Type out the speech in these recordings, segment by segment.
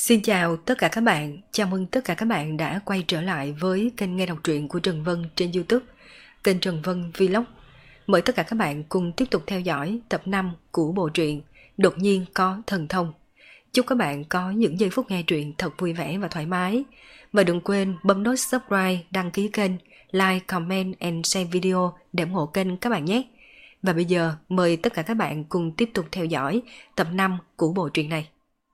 Xin chào tất cả các bạn, chào mừng tất cả các bạn đã quay trở lại với kênh nghe đọc truyện của Trần Vân trên YouTube, kênh Trần Vân Vlog. Mời tất cả các bạn cùng tiếp tục theo dõi tập 5 của bộ truyện Đột nhiên có thần thông. Chúc các bạn có những giây phút nghe truyện thật vui vẻ và thoải mái. Và đừng quên bấm nút subscribe, đăng ký kênh, like, comment and share video để ủng hộ kênh các bạn nhé. Và bây giờ mời tất cả các bạn cùng tiếp tục theo dõi tập 5 của bộ truyện này.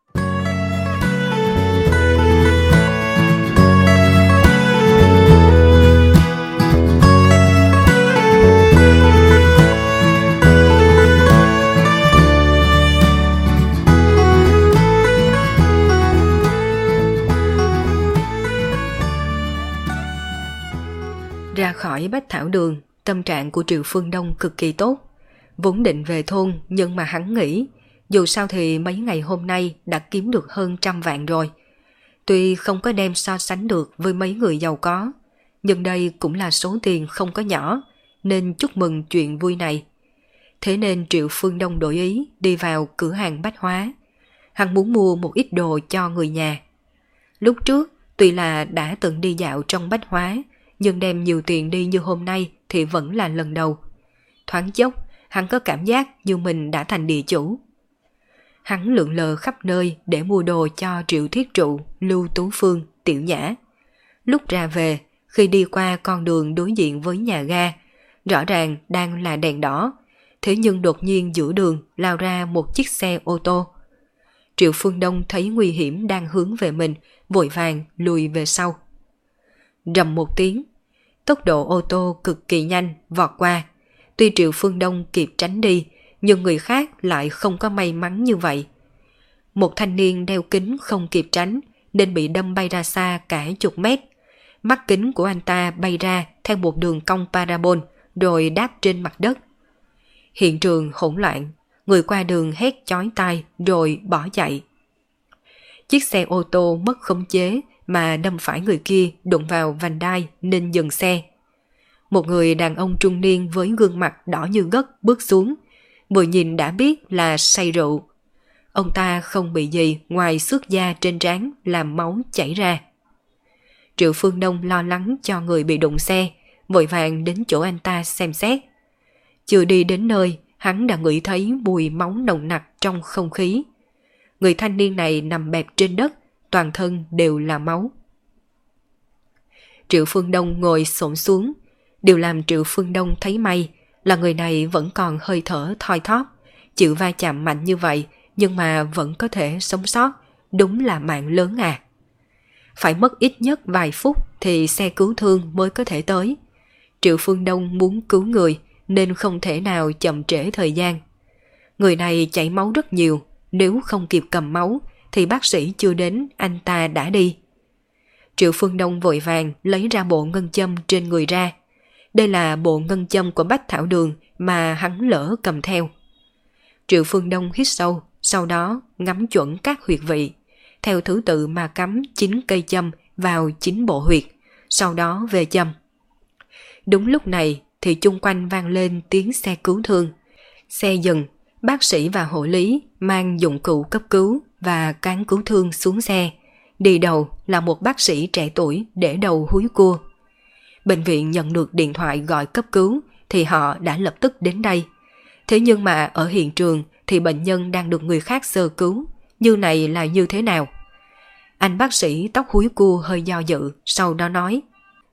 Ra khỏi Bách Thảo Đường, tâm trạng của Triệu Phương Đông cực kỳ tốt. Vốn định về thôn nhưng mà hắn nghĩ, dù sao thì mấy ngày hôm nay đã kiếm được hơn 100 vạn rồi. Tuy không có đem so sánh được với mấy người giàu có, nhưng đây cũng là số tiền không có nhỏ, nên chúc mừng chuyện vui này. Thế nên Triệu Phương Đông đổi ý đi vào cửa hàng bách hóa. Hắn muốn mua một ít đồ cho người nhà. Lúc trước, tuy là đã từng đi dạo trong bách hóa, nhưng đem nhiều tiền đi như hôm nay thì vẫn là lần đầu. Thoáng chốc, hắn có cảm giác như mình đã thành địa chủ. Hắn lượn lờ khắp nơi để mua đồ cho Triệu Thiết Trụ, Lưu Tú Phương, Tiểu Nhã. Lúc ra về, khi đi qua con đường đối diện với nhà ga, rõ ràng đang là đèn đỏ, thế nhưng đột nhiên giữa đường lao ra một chiếc xe ô tô. Triệu Phương Đông thấy nguy hiểm đang hướng về mình, vội vàng lùi về sau. Rầm một tiếng, tốc độ ô tô cực kỳ nhanh vọt qua. Tuy Triệu Phương Đông kịp tránh đi, nhưng người khác lại không có may mắn như vậy. Một thanh niên đeo kính không kịp tránh nên bị đâm bay ra xa cả chục mét. Mắt kính của anh ta bay ra theo một đường cong parabol rồi đáp trên mặt đất. Hiện trường hỗn loạn, người qua đường hét chói tai rồi bỏ chạy. Chiếc xe ô tô mất khống chế mà đâm phải người kia đụng vào vành đai nên dừng xe. Một người đàn ông trung niên với gương mặt đỏ như gấc bước xuống, vừa nhìn đã biết là say rượu. Ông ta không bị gì ngoài xước da trên trán làm máu chảy ra. Triệu Phương Đông lo lắng cho người bị đụng xe, vội vàng đến chỗ anh ta xem xét. Chưa đi đến nơi, hắn đã ngửi thấy mùi máu nồng nặc trong không khí. Người thanh niên này nằm bẹp trên đất, toàn thân đều là máu. Triệu Phương Đông ngồi xổm xuống. Điều làm Triệu Phương Đông thấy may là người này vẫn còn hơi thở thoi thóp, chịu va chạm mạnh như vậy nhưng mà vẫn có thể sống sót, đúng là mạng lớn à. Phải mất ít nhất vài phút thì xe cứu thương mới có thể tới. Triệu Phương Đông muốn cứu người nên không thể nào chậm trễ thời gian. Người này chảy máu rất nhiều, nếu không kịp cầm máu thì bác sĩ chưa đến anh ta đã đi. Triệu Phương Đông vội vàng lấy ra bộ ngân châm trên người ra. Đây là bộ ngân châm của Bách Thảo Đường mà hắn lỡ cầm theo. Triệu Phương Đông hít sâu, sau đó ngắm chuẩn các huyệt vị, theo thứ tự mà cắm 9 cây châm vào 9 bộ huyệt, sau đó về châm. Đúng lúc này thì chung quanh vang lên tiếng xe cứu thương. Xe dừng, bác sĩ và hộ lý mang dụng cụ cấp cứu và cán cứu thương xuống xe. Đi đầu là một bác sĩ trẻ tuổi để đầu húi cua. Bệnh viện nhận được điện thoại gọi cấp cứu thì họ đã lập tức đến đây. Thế nhưng mà ở hiện trường thì bệnh nhân đang được người khác sơ cứu. Như này là như thế nào? Anh bác sĩ tóc húi cua hơi do dự, sau đó nói: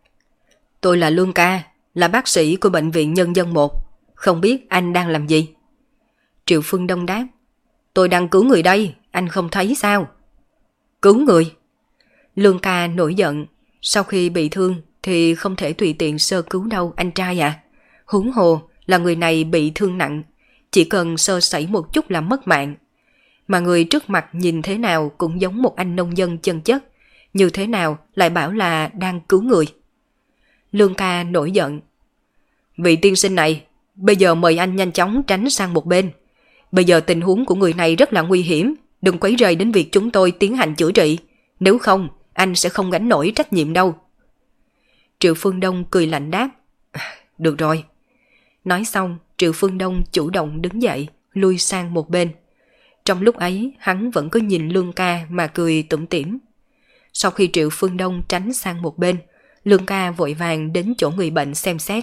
Tôi là Lương Ca, là bác sĩ của Bệnh viện Nhân dân 1. Không biết anh đang làm gì? Triệu Phương Đông đáp: Tôi đang cứu người đây, anh không thấy sao? Cứu người? Lương Ca nổi giận, sau khi bị thương thì không thể tùy tiện sơ cứu đâu anh trai à. Huống hồ là người này bị thương nặng, chỉ cần sơ sẩy một chút là mất mạng. Mà người trước mặt nhìn thế nào cũng giống một anh nông dân chân chất, như thế nào lại bảo là đang cứu người? Lương Ca nổi giận: Vị tiên sinh này, bây giờ mời anh nhanh chóng tránh sang một bên. Bây giờ tình huống của người này rất là nguy hiểm, đừng quấy rầy đến việc chúng tôi tiến hành chữa trị. Nếu không, anh sẽ không gánh nổi trách nhiệm đâu. Triệu Phương Đông cười lạnh đáp: Được rồi. Nói xong, Triệu Phương Đông chủ động đứng dậy, lui sang một bên. Trong lúc ấy, hắn vẫn cứ nhìn Lương ca mà cười tủm tỉm. Sau khi Triệu Phương Đông tránh sang một bên, Lương ca vội vàng đến chỗ người bệnh xem xét.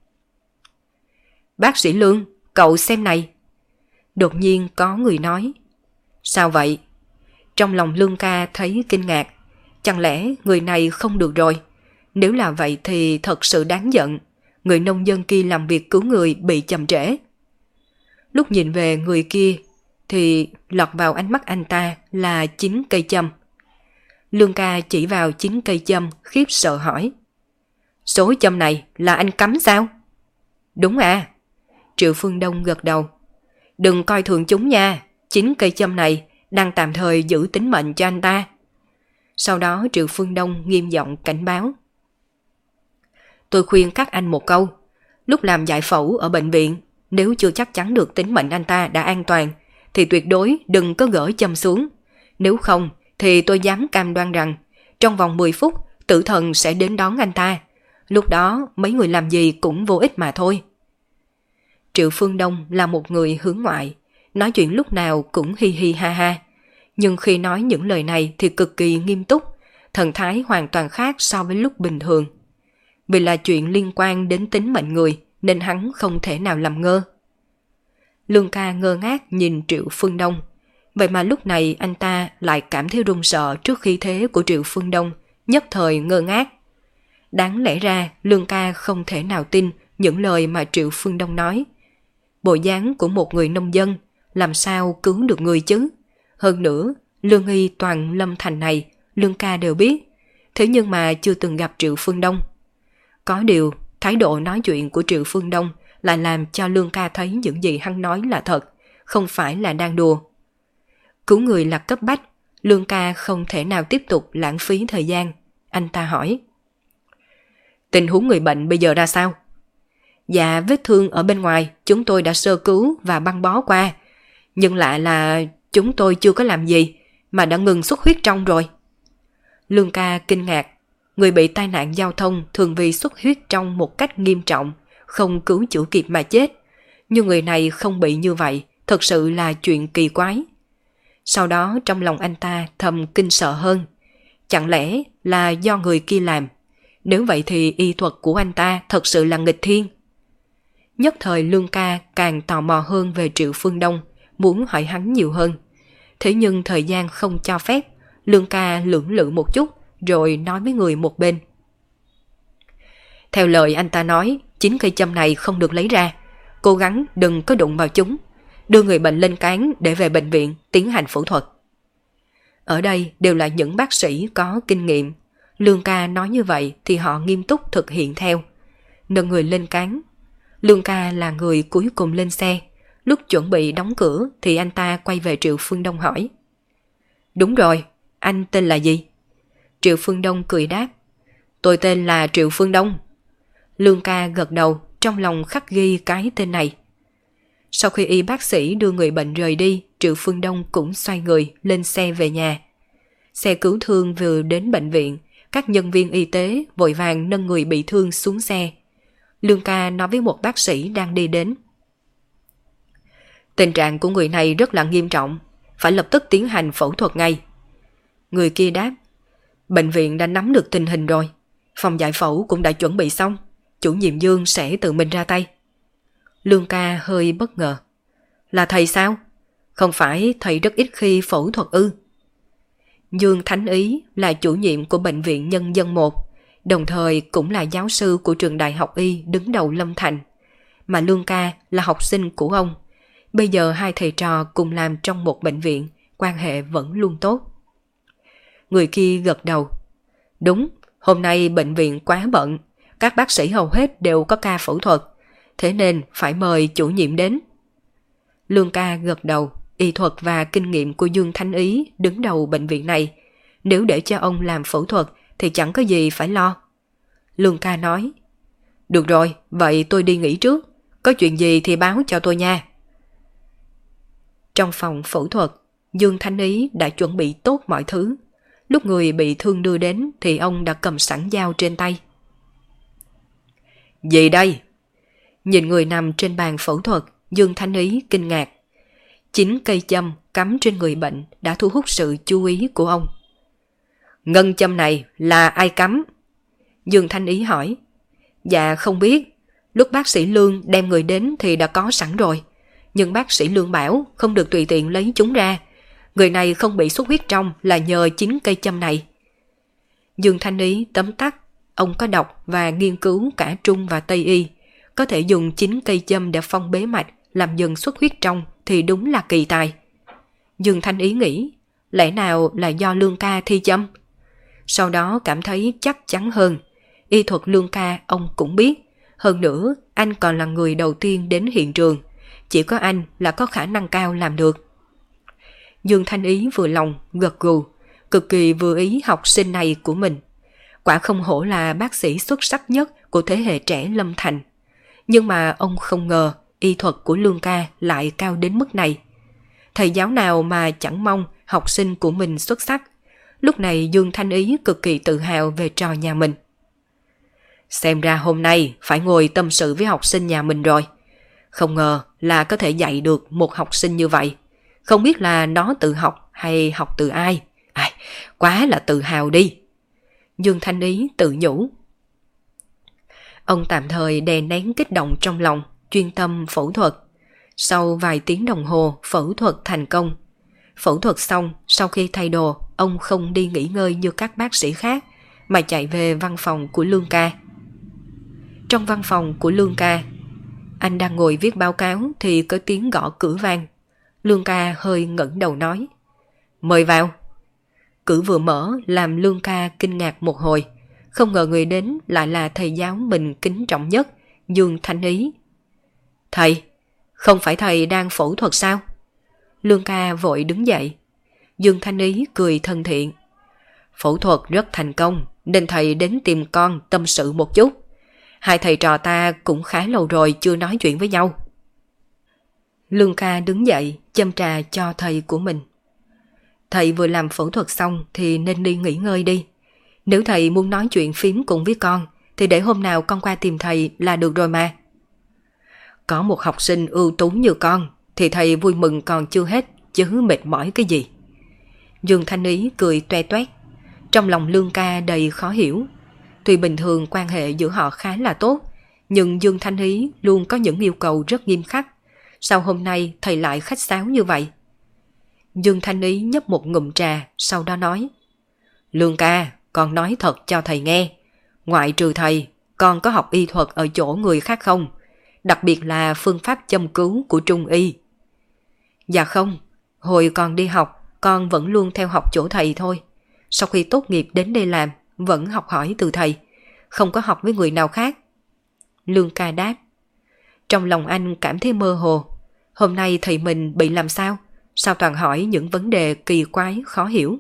Bác sĩ Lương, cậu xem này. Đột nhiên có người nói. Sao vậy? Trong lòng Lương ca thấy kinh ngạc. Chẳng lẽ người này không được rồi? Nếu là vậy thì thật sự đáng giận. Người nông dân kia làm việc cứu người bị chậm trễ. Lúc nhìn về người kia thì lọt vào ánh mắt anh ta là 9 cây châm. Lương ca chỉ vào 9 cây châm khiếp sợ hỏi. Số châm này là anh cắm sao? Đúng à. Triệu Phương Đông gật đầu. Đừng coi thường chúng nha. 9 cây châm này đang tạm thời giữ tính mệnh cho anh ta. Sau đó Triệu Phương Đông nghiêm giọng cảnh báo. Tôi khuyên các anh một câu. Lúc làm giải phẫu ở bệnh viện, nếu chưa chắc chắn được tính mệnh anh ta đã an toàn, thì tuyệt đối đừng có gỡ châm xuống. Nếu không, thì tôi dám cam đoan rằng trong vòng 10 phút tử thần sẽ đến đón anh ta. Lúc đó mấy người làm gì cũng vô ích mà thôi. Triệu Phương Đông là một người hướng ngoại, nói chuyện lúc nào cũng hi hi ha ha. Nhưng khi nói những lời này thì cực kỳ nghiêm túc, thần thái hoàn toàn khác so với lúc bình thường. Vì là chuyện liên quan đến tính mệnh người nên hắn không thể nào làm ngơ. Lương ca ngơ ngác nhìn Triệu Phương Đông. Vậy mà lúc này anh ta lại cảm thấy run sợ trước khí thế của Triệu Phương Đông, nhất thời ngơ ngác. Đáng lẽ ra Lương ca không thể nào tin những lời mà Triệu Phương Đông nói. Bộ dáng của một người nông dân làm sao cứu được người chứ? Hơn nữa, lương y toàn Lâm Thành này Lương ca đều biết, thế nhưng mà chưa từng gặp Triệu Phương Đông. Có điều, thái độ nói chuyện của Triệu Phương Đông lại làm cho Lương ca thấy những gì hắn nói là thật, không phải là đang đùa. Cứu người là cấp bách, Lương ca không thể nào tiếp tục lãng phí thời gian. Anh ta hỏi. Tình huống người bệnh bây giờ ra sao? Dạ, vết thương ở bên ngoài chúng tôi đã sơ cứu và băng bó qua. Nhưng lại là chúng tôi chưa có làm gì mà đã ngừng xuất huyết trong rồi. Lương ca kinh ngạc. Người bị tai nạn giao thông thường vì xuất huyết trong một cách nghiêm trọng, không cứu chữa kịp mà chết. Nhưng người này không bị như vậy, thật sự là chuyện kỳ quái. Sau đó trong lòng anh ta thầm kinh sợ hơn. Chẳng lẽ là do người kia làm? Nếu vậy thì y thuật của anh ta thật sự là nghịch thiên. Nhất thời Lương ca càng tò mò hơn về Triệu Phương Đông, muốn hỏi hắn nhiều hơn. Thế nhưng thời gian không cho phép, Lương ca lưỡng lự một chút, rồi nói với người một bên. Theo lời anh ta nói, 9 cây châm này không được lấy ra. Cố gắng đừng có đụng vào chúng. Đưa người bệnh lên cáng để về bệnh viện tiến hành phẫu thuật. Ở đây đều là những bác sĩ có kinh nghiệm. Lương ca nói như vậy thì họ nghiêm túc thực hiện theo. Nâng người lên cáng. Lương ca là người cuối cùng lên xe. Lúc chuẩn bị đóng cửa thì anh ta quay về Triệu Phương Đông hỏi. Đúng rồi, anh tên là gì? Triệu Phương Đông cười đáp. Tôi tên là Triệu Phương Đông. Lương ca gật đầu, trong lòng khắc ghi cái tên này. Sau khi y bác sĩ đưa người bệnh rời đi, Triệu Phương Đông cũng xoay người lên xe về nhà. Xe cứu thương vừa đến bệnh viện, các nhân viên y tế vội vàng nâng người bị thương xuống xe. Lương ca nói với một bác sĩ đang đi đến. Tình trạng của người này rất là nghiêm trọng, phải lập tức tiến hành phẫu thuật ngay. Người kia đáp. Bệnh viện đã nắm được tình hình rồi, phòng giải phẫu cũng đã chuẩn bị xong, chủ nhiệm Dương sẽ tự mình ra tay. Lương ca hơi bất ngờ. Là thầy sao? Không phải thầy rất ít khi phẫu thuật ư? Dương Thánh Ý là chủ nhiệm của Bệnh viện Nhân dân 1, đồng thời cũng là giáo sư của trường Đại học Y đứng đầu Lâm Thành. Mà Lương ca là học sinh của ông. Bây giờ hai thầy trò cùng làm trong một bệnh viện, quan hệ vẫn luôn tốt. Người kia gật đầu. Đúng, hôm nay bệnh viện quá bận, các bác sĩ hầu hết đều có ca phẫu thuật, thế nên phải mời chủ nhiệm đến. Lương ca gật đầu, y thuật và kinh nghiệm của Dương Thanh Ý đứng đầu bệnh viện này. Nếu để cho ông làm phẫu thuật thì chẳng có gì phải lo. Lương ca nói. Được rồi, vậy tôi đi nghỉ trước, có chuyện gì thì báo cho tôi nha. Trong phòng phẫu thuật, Dương Thanh Ý đã chuẩn bị tốt mọi thứ. Lúc người bị thương đưa đến thì ông đã cầm sẵn dao trên tay. Gì đây? Nhìn người nằm trên bàn phẫu thuật, Dương Thanh Ý kinh ngạc. Chính cây châm cắm trên người bệnh đã thu hút sự chú ý của ông. Ngân châm này là ai cắm? Dương Thanh Ý hỏi. Dạ không biết. Lúc bác sĩ Lương đem người đến thì đã có sẵn rồi. Nhưng bác sĩ Lương bảo không được tùy tiện lấy chúng ra. Người này không bị xuất huyết trong là nhờ chính cây châm này. Dương Thanh Ý tóm tắt. Ông có đọc và nghiên cứu cả Trung và Tây Y. Có thể dùng chính cây châm để phong bế mạch, làm dừng xuất huyết trong thì đúng là kỳ tài. Dương Thanh Ý nghĩ, lẽ nào là do Lương ca thi châm? Sau đó cảm thấy chắc chắn hơn. Y thuật Lương ca ông cũng biết. Hơn nữa, anh còn là người đầu tiên đến hiện trường. Chỉ có anh là có khả năng cao làm được. Dương Thanh Ý vừa lòng, gật gù, cực kỳ vừa ý học sinh này của mình. Quả không hổ là bác sĩ xuất sắc nhất của thế hệ trẻ Lâm Thành. Nhưng mà ông không ngờ y thuật của Lương ca lại cao đến mức này. Thầy giáo nào mà chẳng mong học sinh của mình xuất sắc. Lúc này Dương Thanh Ý cực kỳ tự hào về trò nhà mình. Xem ra hôm nay phải ngồi tâm sự với học sinh nhà mình rồi. Không ngờ là có thể dạy được một học sinh như vậy. Không biết là nó tự học hay học từ ai. Ai, quá là tự hào đi. Dương Thanh Ý tự nhủ. Ông tạm thời đè nén kích động trong lòng, chuyên tâm phẫu thuật. Sau vài tiếng đồng hồ, phẫu thuật thành công. Phẫu thuật xong, sau khi thay đồ, ông không đi nghỉ ngơi như các bác sĩ khác, mà chạy về văn phòng của Lương ca. Trong văn phòng của Lương ca, anh đang ngồi viết báo cáo thì có tiếng gõ cửa vang. Lương ca hơi ngẩng đầu nói. Mời vào. Cửa vừa mở làm Lương ca kinh ngạc một hồi. Không ngờ người đến lại là thầy giáo mình kính trọng nhất, Dương Thanh Ý. Thầy, không phải thầy đang phẫu thuật sao? Lương ca vội đứng dậy. Dương Thanh Ý cười thân thiện. Phẫu thuật rất thành công nên thầy đến tìm con tâm sự một chút. Hai thầy trò ta cũng khá lâu rồi chưa nói chuyện với nhau. Lương ca đứng dậy châm trà cho thầy của mình. Thầy vừa làm phẫu thuật xong thì nên đi nghỉ ngơi đi. Nếu thầy muốn nói chuyện phím cùng với con thì để hôm nào con qua tìm thầy là được rồi mà. Có một học sinh ưu tú như con thì thầy vui mừng còn chưa hết, chứ mệt mỏi cái gì. Dương Thanh Ý cười toe toét. Trong lòng Lương ca đầy khó hiểu. Tuy bình thường quan hệ giữa họ khá là tốt, nhưng Dương Thanh Ý luôn có những yêu cầu rất nghiêm khắc. Sao hôm nay thầy lại khách sáo như vậy? Dương Thanh Ý nhấp một ngụm trà, sau đó nói. Lương ca, con nói thật cho thầy nghe. Ngoại trừ thầy, con có học y thuật ở chỗ người khác không? Đặc biệt là phương pháp châm cứu của Trung Y. Dạ không, hồi còn đi học, con vẫn luôn theo học chỗ thầy thôi. Sau khi tốt nghiệp đến đây làm, vẫn học hỏi từ thầy, không có học với người nào khác. Lương ca đáp. Trong lòng anh cảm thấy mơ hồ. Hôm nay thầy mình bị làm sao? Sao toàn hỏi những vấn đề kỳ quái khó hiểu?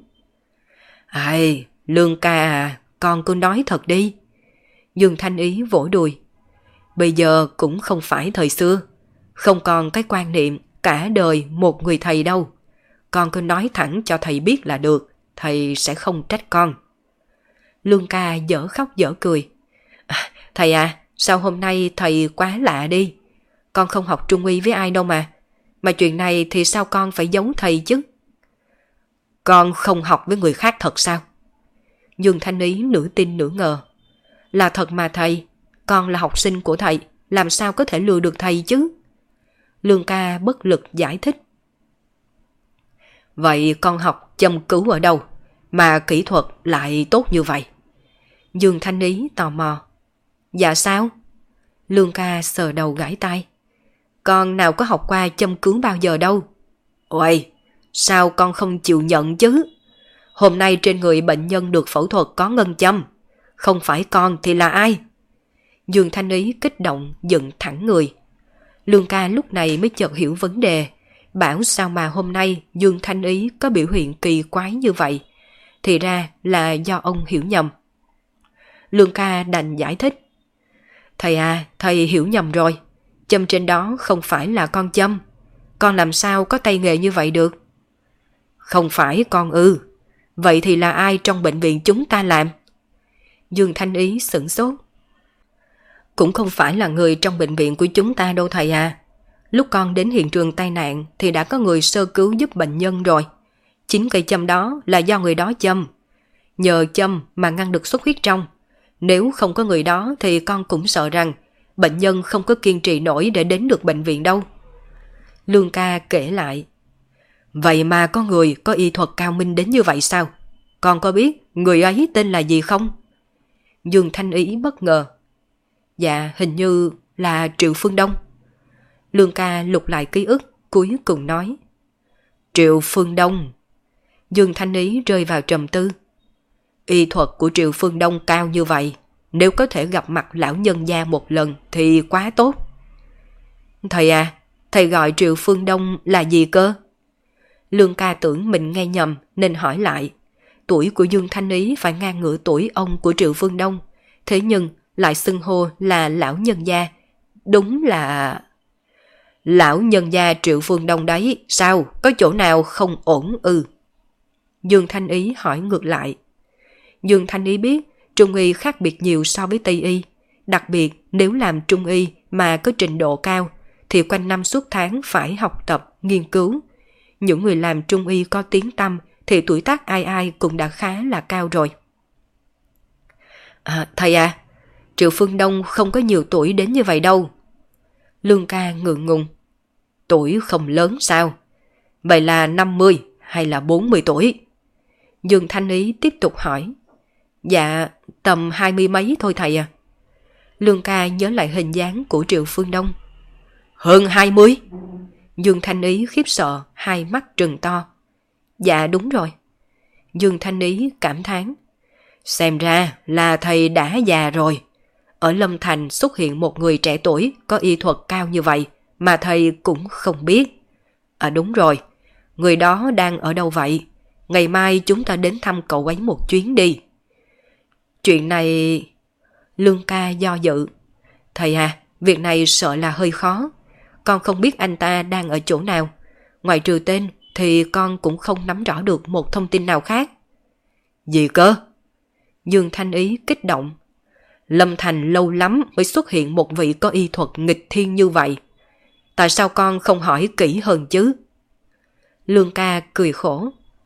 Ai, Lương ca à, con cứ nói thật đi. Dương Thanh Ý vỗ đùi. Bây giờ cũng không phải thời xưa. Không còn cái quan niệm cả đời một người thầy đâu. Con cứ nói thẳng cho thầy biết là được. Thầy sẽ không trách con. Lương ca dở khóc dở cười. Thầy à, sao hôm nay thầy quá lạ đi. Con không học Trung Y với ai đâu mà. Mà chuyện này thì sao con phải giấu thầy chứ? Con không học với người khác thật sao? Dương Thanh Ý nửa tin nửa ngờ. Là thật mà thầy. Con là học sinh của thầy. Làm sao có thể lừa được thầy chứ? Lương ca bất lực giải thích. Vậy con học châm cứu ở đâu mà kỹ thuật lại tốt như vậy? Dương Thanh Ý tò mò. Dạ sao? Lương ca sờ đầu gãi tai. Con nào có học qua châm cứu bao giờ đâu. Ôi, sao con không chịu nhận chứ? Hôm nay trên người bệnh nhân được phẫu thuật có ngân châm. Không phải con thì là ai? Dương Thanh Ý kích động dựng thẳng người. Lương ca lúc này mới chợt hiểu vấn đề. Bảo sao mà hôm nay Dương Thanh Ý có biểu hiện kỳ quái như vậy? Thì ra là do ông hiểu nhầm. Lương ca đành giải thích. Thầy à, thầy hiểu nhầm rồi. Châm trên đó không phải là con châm. Con làm sao có tay nghề như vậy được? Không phải con ư? Vậy thì là ai trong bệnh viện chúng ta làm? Dương Thanh Ý sửng sốt. Cũng không phải là người trong bệnh viện của chúng ta đâu thầy à. Lúc con đến hiện trường tai nạn thì đã có người sơ cứu giúp bệnh nhân rồi. Chính cây châm đó là do người đó châm. Nhờ châm mà ngăn được xuất huyết trong. Nếu không có người đó thì con cũng sợ rằng bệnh nhân không có kiên trì nổi để đến được bệnh viện đâu. Lương ca kể lại. Vậy mà có người có y thuật cao minh đến như vậy sao? Con có biết người ấy tên là gì không? Dương Thanh Ý bất ngờ. Dạ, hình như là Triệu Phương Đông. Lương ca lục lại ký ức, cuối cùng nói. Triệu Phương Đông. Dương Thanh Ý rơi vào trầm tư. Y thuật của Triệu Phương Đông cao như vậy, nếu có thể gặp mặt lão nhân gia một lần thì quá tốt. Thầy à, thầy gọi Triệu Phương Đông là gì cơ? Lương ca tưởng mình nghe nhầm nên hỏi lại. Tuổi của Dương Thanh Ý phải ngang ngửa tuổi ông của Triệu Phương Đông, thế nhưng lại xưng hô là lão nhân gia. Đúng là... Lão nhân gia Triệu Phương Đông đấy, sao? Có chỗ nào không ổn ư? Dương Thanh Ý hỏi ngược lại. Dương Thanh Ý biết Trung y khác biệt nhiều so với Tây y. Đặc biệt nếu làm Trung y mà có trình độ cao thì quanh năm suốt tháng phải học tập, nghiên cứu. Những người làm Trung y có tiếng tăm thì tuổi tác ai ai cũng đã khá là cao rồi. Thầy à, Triệu Phương Đông không có nhiều tuổi đến như vậy đâu. Lương ca ngượng ngùng. Tuổi không lớn sao? Vậy là 50 hay là 40 tuổi? Dương Thanh Ý tiếp tục hỏi. Dạ, tầm 20 mấy thôi thầy à. Lương ca nhớ lại hình dáng của Triệu Phương Đông. Hơn 20? Dương Thanh Ý khiếp sợ, hai mắt trừng to. Dạ đúng rồi. Dương Thanh Ý cảm thán. Xem ra là thầy đã già rồi. Ở Lâm Thành xuất hiện một người trẻ tuổi có y thuật cao như vậy mà thầy cũng không biết. Đúng rồi, người đó đang ở đâu vậy? Ngày mai chúng ta đến thăm cậu ấy một chuyến đi. Chuyện này... Lương ca do dự. Thầy à, việc này sợ là hơi khó. Con không biết anh ta đang ở chỗ nào. Ngoài trừ tên thì con cũng không nắm rõ được một thông tin nào khác. Gì cơ? Dương Thanh Ý kích động. Lâm Thành lâu lắm mới xuất hiện một vị có y thuật nghịch thiên như vậy. Tại sao con không hỏi kỹ hơn chứ? Lương ca cười khổ.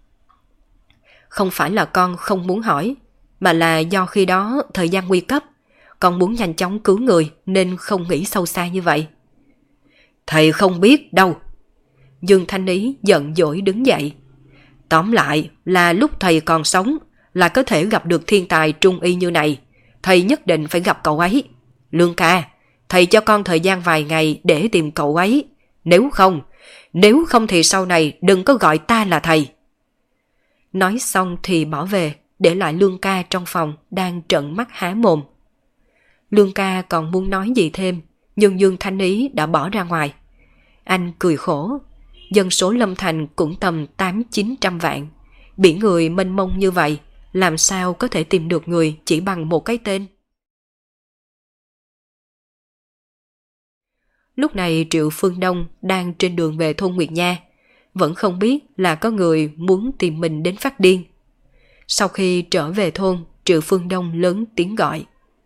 Không phải là con không muốn hỏi, mà là do khi đó thời gian nguy cấp, con muốn nhanh chóng cứu người nên không nghĩ sâu xa như vậy. Thầy không biết đâu. Dương Thanh Ý giận dỗi đứng dậy. Tóm lại là lúc thầy còn sống là có thể gặp được thiên tài trung y như này. Thầy nhất định phải gặp cậu ấy. Lương ca, thầy cho con thời gian vài ngày để tìm cậu ấy. Nếu không thì sau này đừng có gọi ta là thầy. Nói xong thì bỏ về, để lại Lương ca trong phòng đang trợn mắt há mồm. Lương ca còn muốn nói gì thêm, nhưng Dương Thanh Ý đã bỏ ra ngoài. Anh cười khổ. Dân số Lâm Thành cũng tầm 800-900 vạn. Biển người mênh mông như vậy, làm sao có thể tìm được người chỉ bằng một cái tên. Lúc này Triệu Phương Đông đang trên đường về thôn Nguyệt Nha, vẫn không biết là có người muốn tìm mình đến phát điên. Sau khi trở về thôn, Triệu Phương Đông lớn tiếng gọi.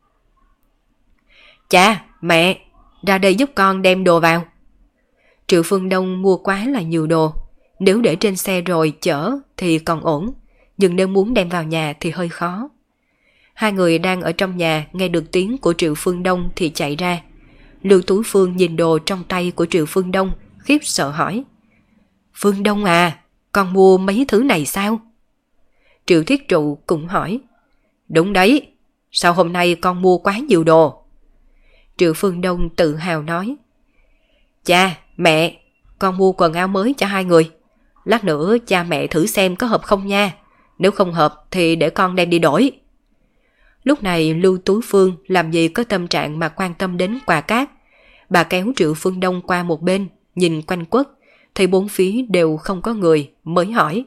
Cha, mẹ, ra đây giúp con đem đồ vào. Triệu Phương Đông mua quá là nhiều đồ. Nếu để trên xe rồi chở thì còn ổn, nhưng nếu muốn đem vào nhà thì hơi khó. Hai người đang ở trong nhà nghe được tiếng của Triệu Phương Đông thì chạy ra. Lưu Tú Phương nhìn đồ trong tay của Triệu Phương Đông, khiếp sợ hỏi. Phương Đông à, con mua mấy thứ này sao? Triệu Thiết Trụ cũng hỏi. Đúng đấy, sao hôm nay con mua quá nhiều đồ? Triệu Phương Đông tự hào nói. Cha, mẹ, con mua quần áo mới cho hai người. Lát nữa cha mẹ thử xem có hợp không nha. Nếu không hợp thì để con đem đi đổi. Lúc này Lưu Tú Phương làm gì có tâm trạng mà quan tâm đến quà cáp. Bà kéo Triệu Phương Đông qua một bên, nhìn quanh quất, thấy bốn phía đều không có người, mới hỏi.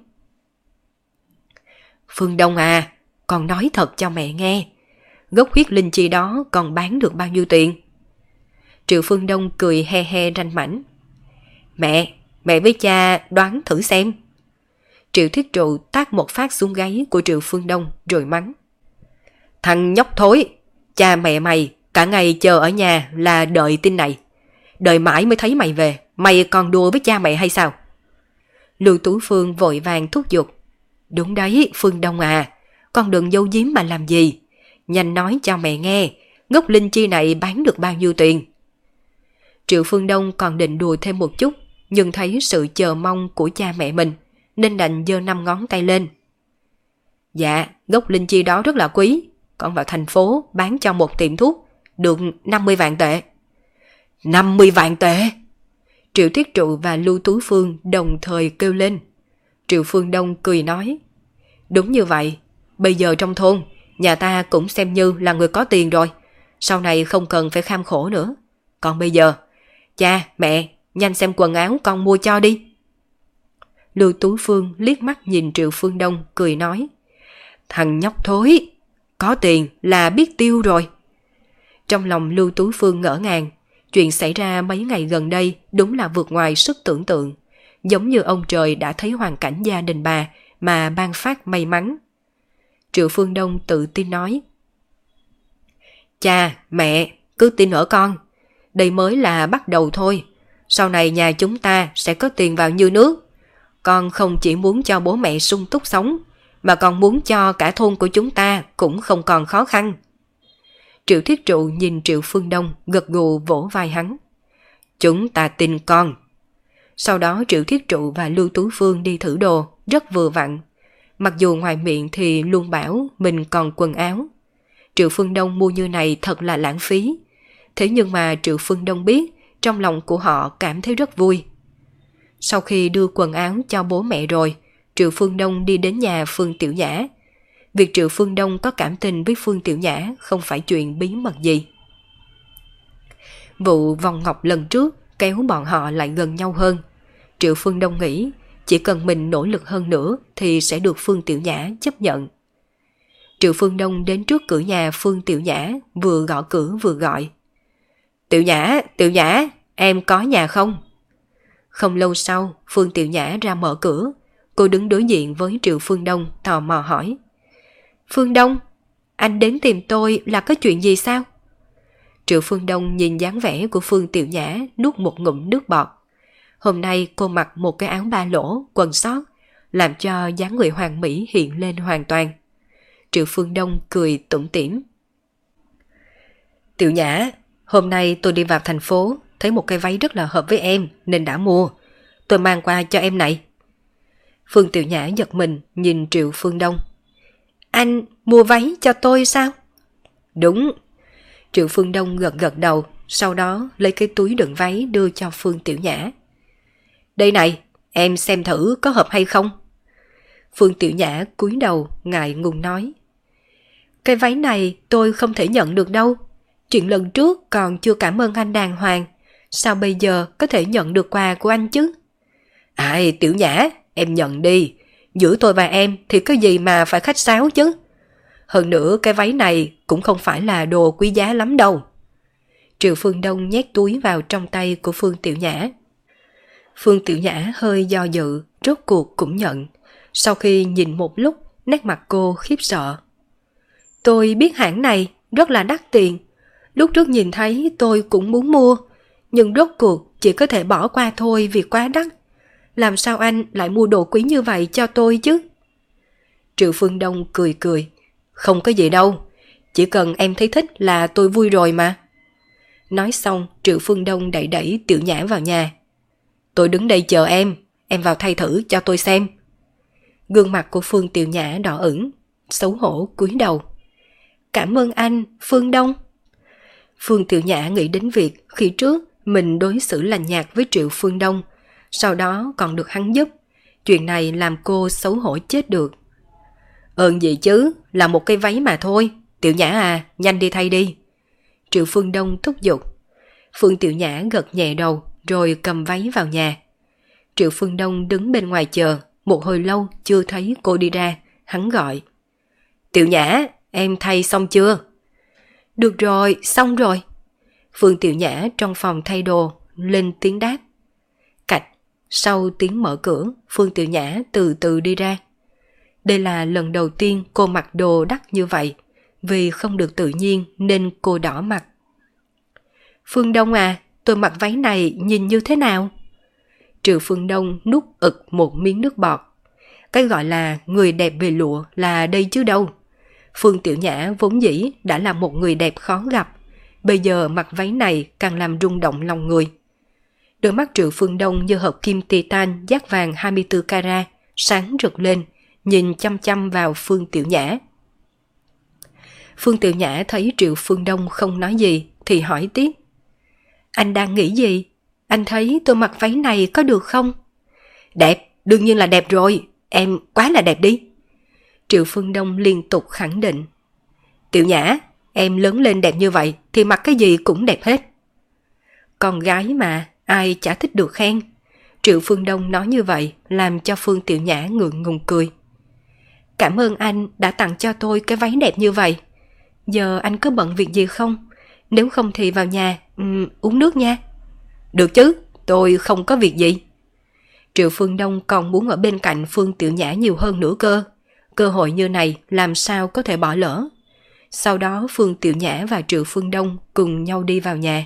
Phương Đông à, con nói thật cho mẹ nghe. Gốc huyết linh chi đó còn bán được bao nhiêu tiền? Triệu Phương Đông cười he he ranh mảnh. Mẹ với cha đoán thử xem. Triệu Thiết Trụ tát một phát xuống gáy của Triệu Phương Đông rồi mắng. Thằng nhóc thối, cha mẹ mày cả ngày chờ ở nhà là đợi tin này. đợi mãi mới thấy mày về, mày còn đùa với cha mẹ hay sao? Lưu Tú Phương vội vàng thúc giục. Đúng đấy, Phương Đông à, con đừng giấu giếm mà làm gì. Nhanh nói cho mẹ nghe, gốc linh chi này bán được bao nhiêu tiền? Triệu Phương Đông còn định đùa thêm một chút, nhưng thấy sự chờ mong của cha mẹ mình, nên đành giơ 5 ngón tay lên. Dạ, gốc linh chi đó rất là quý, con vào thành phố bán cho một tiệm thuốc, được 50 vạn tệ. 50 vạn tệ! Triệu Thiết Trụ và Lưu Tú Phương đồng thời kêu lên. Triệu Phương Đông cười nói. Đúng như vậy, bây giờ trong thôn, nhà ta cũng xem như là người có tiền rồi, sau này không cần phải kham khổ nữa. Còn bây giờ, cha, mẹ, nhanh xem quần áo con mua cho đi. Lưu Tú Phương liếc mắt nhìn Triệu Phương Đông cười nói. Thằng nhóc thối, có tiền là biết tiêu rồi. Trong lòng Lưu Tú Phương ngỡ ngàng, chuyện xảy ra mấy ngày gần đây đúng là vượt ngoài sức tưởng tượng, giống như ông trời đã thấy hoàn cảnh gia đình bà mà ban phát may mắn. Triệu Phương Đông tự tin nói. Cha, mẹ, cứ tin ở con, đây mới là bắt đầu thôi, sau này nhà chúng ta sẽ có tiền vào như nước. Con không chỉ muốn cho bố mẹ sung túc sống, mà còn muốn cho cả thôn của chúng ta cũng không còn khó khăn. Triệu Thiết Trụ nhìn Triệu Phương Đông gật gù vỗ vai hắn. Chúng ta tin con. Sau đó Triệu Thiết Trụ và Lưu Tú Phương đi thử đồ, rất vừa vặn. Mặc dù ngoài miệng thì luôn bảo mình còn quần áo. Triệu Phương Đông mua như này thật là lãng phí. Thế nhưng mà Triệu Phương Đông biết, trong lòng của họ cảm thấy rất vui. Sau khi đưa quần áo cho bố mẹ rồi, Triệu Phương Đông đi đến nhà Phương Tiểu Nhã. Việc Triệu Phương Đông có cảm tình với Phương Tiểu Nhã không phải chuyện bí mật gì. Vụ vòng ngọc lần trước kéo bọn họ lại gần nhau hơn. Triệu Phương Đông nghĩ chỉ cần mình nỗ lực hơn nữa thì sẽ được Phương Tiểu Nhã chấp nhận. Triệu Phương Đông đến trước cửa nhà Phương Tiểu Nhã, vừa gõ cửa vừa gọi. Tiểu Nhã, em có nhà không? Không lâu sau, Phương Tiểu Nhã ra mở cửa. Cô đứng đối diện với Triệu Phương Đông tò mò hỏi. Phương Đông, anh đến tìm tôi là có chuyện gì sao? Triệu Phương Đông nhìn dáng vẻ của Phương Tiểu Nhã nuốt một ngụm nước bọt. Hôm nay cô mặc một cái áo ba lỗ, quần sót, làm cho dáng người hoàn mỹ hiện lên hoàn toàn. Triệu Phương Đông cười tủm tỉm. Tiểu Nhã, hôm nay tôi đi vào thành phố, thấy một cái váy rất là hợp với em nên đã mua. Tôi mang qua cho em này. Phương Tiểu Nhã giật mình nhìn Triệu Phương Đông. Anh mua váy cho tôi sao? Đúng. Triệu Phương Đông gật gật đầu, sau đó lấy cái túi đựng váy đưa cho Phương Tiểu Nhã. Đây này, em xem thử có hợp hay không? Phương Tiểu Nhã cúi đầu ngại ngùng nói. Cái váy này tôi không thể nhận được đâu. Chuyện lần trước còn chưa cảm ơn anh đàng hoàng. Sao bây giờ có thể nhận được quà của anh chứ? Ai, Tiểu Nhã, em nhận đi. Giữa tôi và em thì có gì mà phải khách sáo chứ. Hơn nữa cái váy này cũng không phải là đồ quý giá lắm đâu. Triệu Phương Đông nhét túi vào trong tay của Phương Tiểu Nhã. Phương Tiểu Nhã hơi do dự, rốt cuộc cũng nhận. Sau khi nhìn một lúc, nét mặt cô khiếp sợ. Tôi biết hãng này rất là đắt tiền. Lúc trước nhìn thấy tôi cũng muốn mua, nhưng rốt cuộc chỉ có thể bỏ qua thôi vì quá đắt. Làm sao anh lại mua đồ quý như vậy cho tôi chứ? Triệu Phương Đông cười cười. Không có gì đâu, chỉ cần em thấy thích là tôi vui rồi mà. Nói xong, Triệu Phương Đông đẩy đẩy Tiểu Nhã vào nhà. Tôi đứng đây chờ em vào thay thử cho tôi xem. Gương mặt của Phương Tiểu Nhã đỏ ửng, xấu hổ cúi đầu. Cảm ơn anh, Phương Đông. Phương Tiểu Nhã nghĩ đến việc khi trước mình đối xử lạnh nhạt với Triệu Phương Đông, sau đó còn được hắn giúp. Chuyện này làm cô xấu hổ chết được. Ơn gì chứ, là một cái váy mà thôi. Tiểu Nhã à, nhanh đi thay đi. Triệu Phương Đông thúc giục. Phương Tiểu Nhã gật nhẹ đầu rồi cầm váy vào nhà. Triệu Phương Đông đứng bên ngoài chờ, một hồi lâu chưa thấy cô đi ra, hắn gọi. Tiểu Nhã, em thay xong chưa? Được rồi, xong rồi. Phương Tiểu Nhã trong phòng thay đồ, lên tiếng đáp. Cạch, sau tiếng mở cửa, Phương Tiểu Nhã từ từ đi ra. Đây là lần đầu tiên cô mặc đồ đắt như vậy, vì không được tự nhiên nên cô đỏ mặt. Phương Đông à, tôi mặc váy này nhìn như thế nào? Triệu Phương Đông nuốt ực một miếng nước bọt. Cái gọi là người đẹp về lụa là đây chứ đâu. Phương Tiểu Nhã vốn dĩ đã là một người đẹp khó gặp, bây giờ mặc váy này càng làm rung động lòng người. Đôi mắt Triệu Phương Đông như hợp kim titan dát vàng 24 carat, sáng rực lên, nhìn chăm chăm vào Phương Tiểu Nhã. Phương Tiểu Nhã thấy Triệu Phương Đông không nói gì thì hỏi tiếp. Anh đang nghĩ gì? Anh thấy tôi mặc váy này có được không? Đẹp, đương nhiên là đẹp rồi, em quá là đẹp đi. Triệu Phương Đông liên tục khẳng định. Tiểu Nhã, em lớn lên đẹp như vậy thì mặc cái gì cũng đẹp hết. Con gái mà, ai chả thích được khen. Triệu Phương Đông nói như vậy làm cho Phương Tiểu Nhã ngượng ngùng cười. Cảm ơn anh đã tặng cho tôi cái váy đẹp như vậy. Giờ anh có bận việc gì không? Nếu không thì vào nhà uống nước nha. Được chứ, tôi không có việc gì. Triệu Phương Đông còn muốn ở bên cạnh Phương Tiểu Nhã nhiều hơn nữa cơ. Cơ hội như này làm sao có thể bỏ lỡ. Sau đó Phương Tiểu Nhã và Triệu Phương Đông cùng nhau đi vào nhà.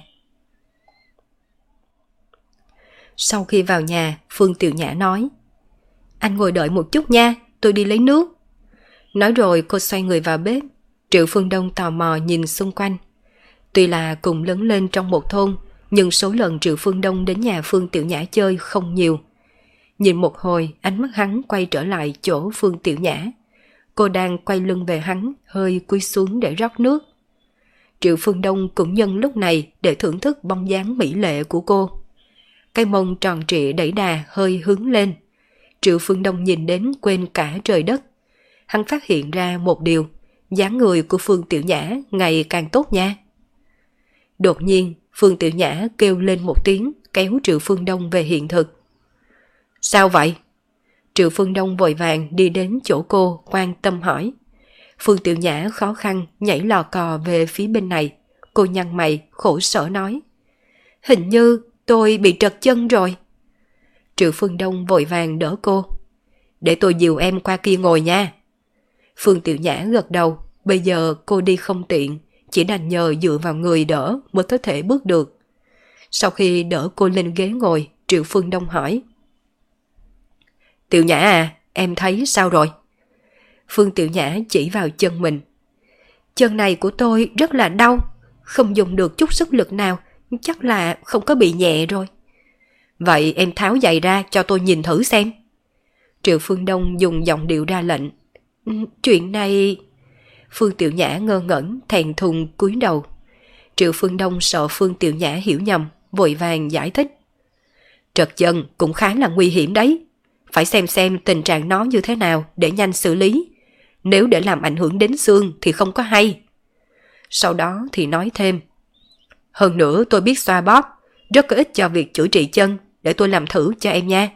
Sau khi vào nhà, Phương Tiểu Nhã nói. Anh ngồi đợi một chút nha, tôi đi lấy nước. Nói rồi cô xoay người vào bếp. Triệu Phương Đông tò mò nhìn xung quanh. Tuy là cùng lớn lên trong một thôn, nhưng số lần Triệu Phương Đông đến nhà Phương Tiểu Nhã chơi không nhiều. Nhìn một hồi, ánh mắt hắn quay trở lại chỗ Phương Tiểu Nhã. Cô đang quay lưng về hắn, hơi cúi xuống để rót nước. Triệu Phương Đông cũng nhân lúc này để thưởng thức bóng dáng mỹ lệ của cô. Cái mông tròn trịa đẩy đà hơi hướng lên. Triệu Phương Đông nhìn đến quên cả trời đất. Hắn phát hiện ra một điều, dáng người của Phương Tiểu Nhã ngày càng tốt nha. Đột nhiên, Phương Tiểu Nhã kêu lên một tiếng, kéo Triệu Phương Đông về hiện thực. Sao vậy? Triệu Phương Đông vội vàng đi đến chỗ cô, quan tâm hỏi. Phương Tiểu Nhã khó khăn nhảy lò cò về phía bên này. Cô nhăn mày, khổ sở nói. Hình như tôi bị trật chân rồi. Triệu Phương Đông vội vàng đỡ cô. Để tôi dìu em qua kia ngồi nha. Phương Tiểu Nhã gật đầu. Bây giờ cô đi không tiện, chỉ đành nhờ dựa vào người đỡ mới có thể bước được. Sau khi đỡ cô lên ghế ngồi, Triệu Phương Đông hỏi. Tiểu Nhã à, em thấy sao rồi? Phương Tiểu Nhã chỉ vào chân mình. Chân này của tôi rất là đau, không dùng được chút sức lực nào, chắc là không có bị nhẹ rồi. Vậy em tháo giày ra cho tôi nhìn thử xem. Triệu Phương Đông dùng giọng điệu ra lệnh. Chuyện này... Phương Tiểu Nhã ngơ ngẩn, thẹn thùng cúi đầu. Triệu Phương Đông sợ Phương Tiểu Nhã hiểu nhầm, vội vàng giải thích. Trật chân cũng khá là nguy hiểm đấy. Phải xem tình trạng nó như thế nào để nhanh xử lý. Nếu để làm ảnh hưởng đến xương thì không có hay. Sau đó thì nói thêm. Hơn nữa tôi biết xoa bóp, rất có ích cho việc chữa trị chân, để tôi làm thử cho em nha.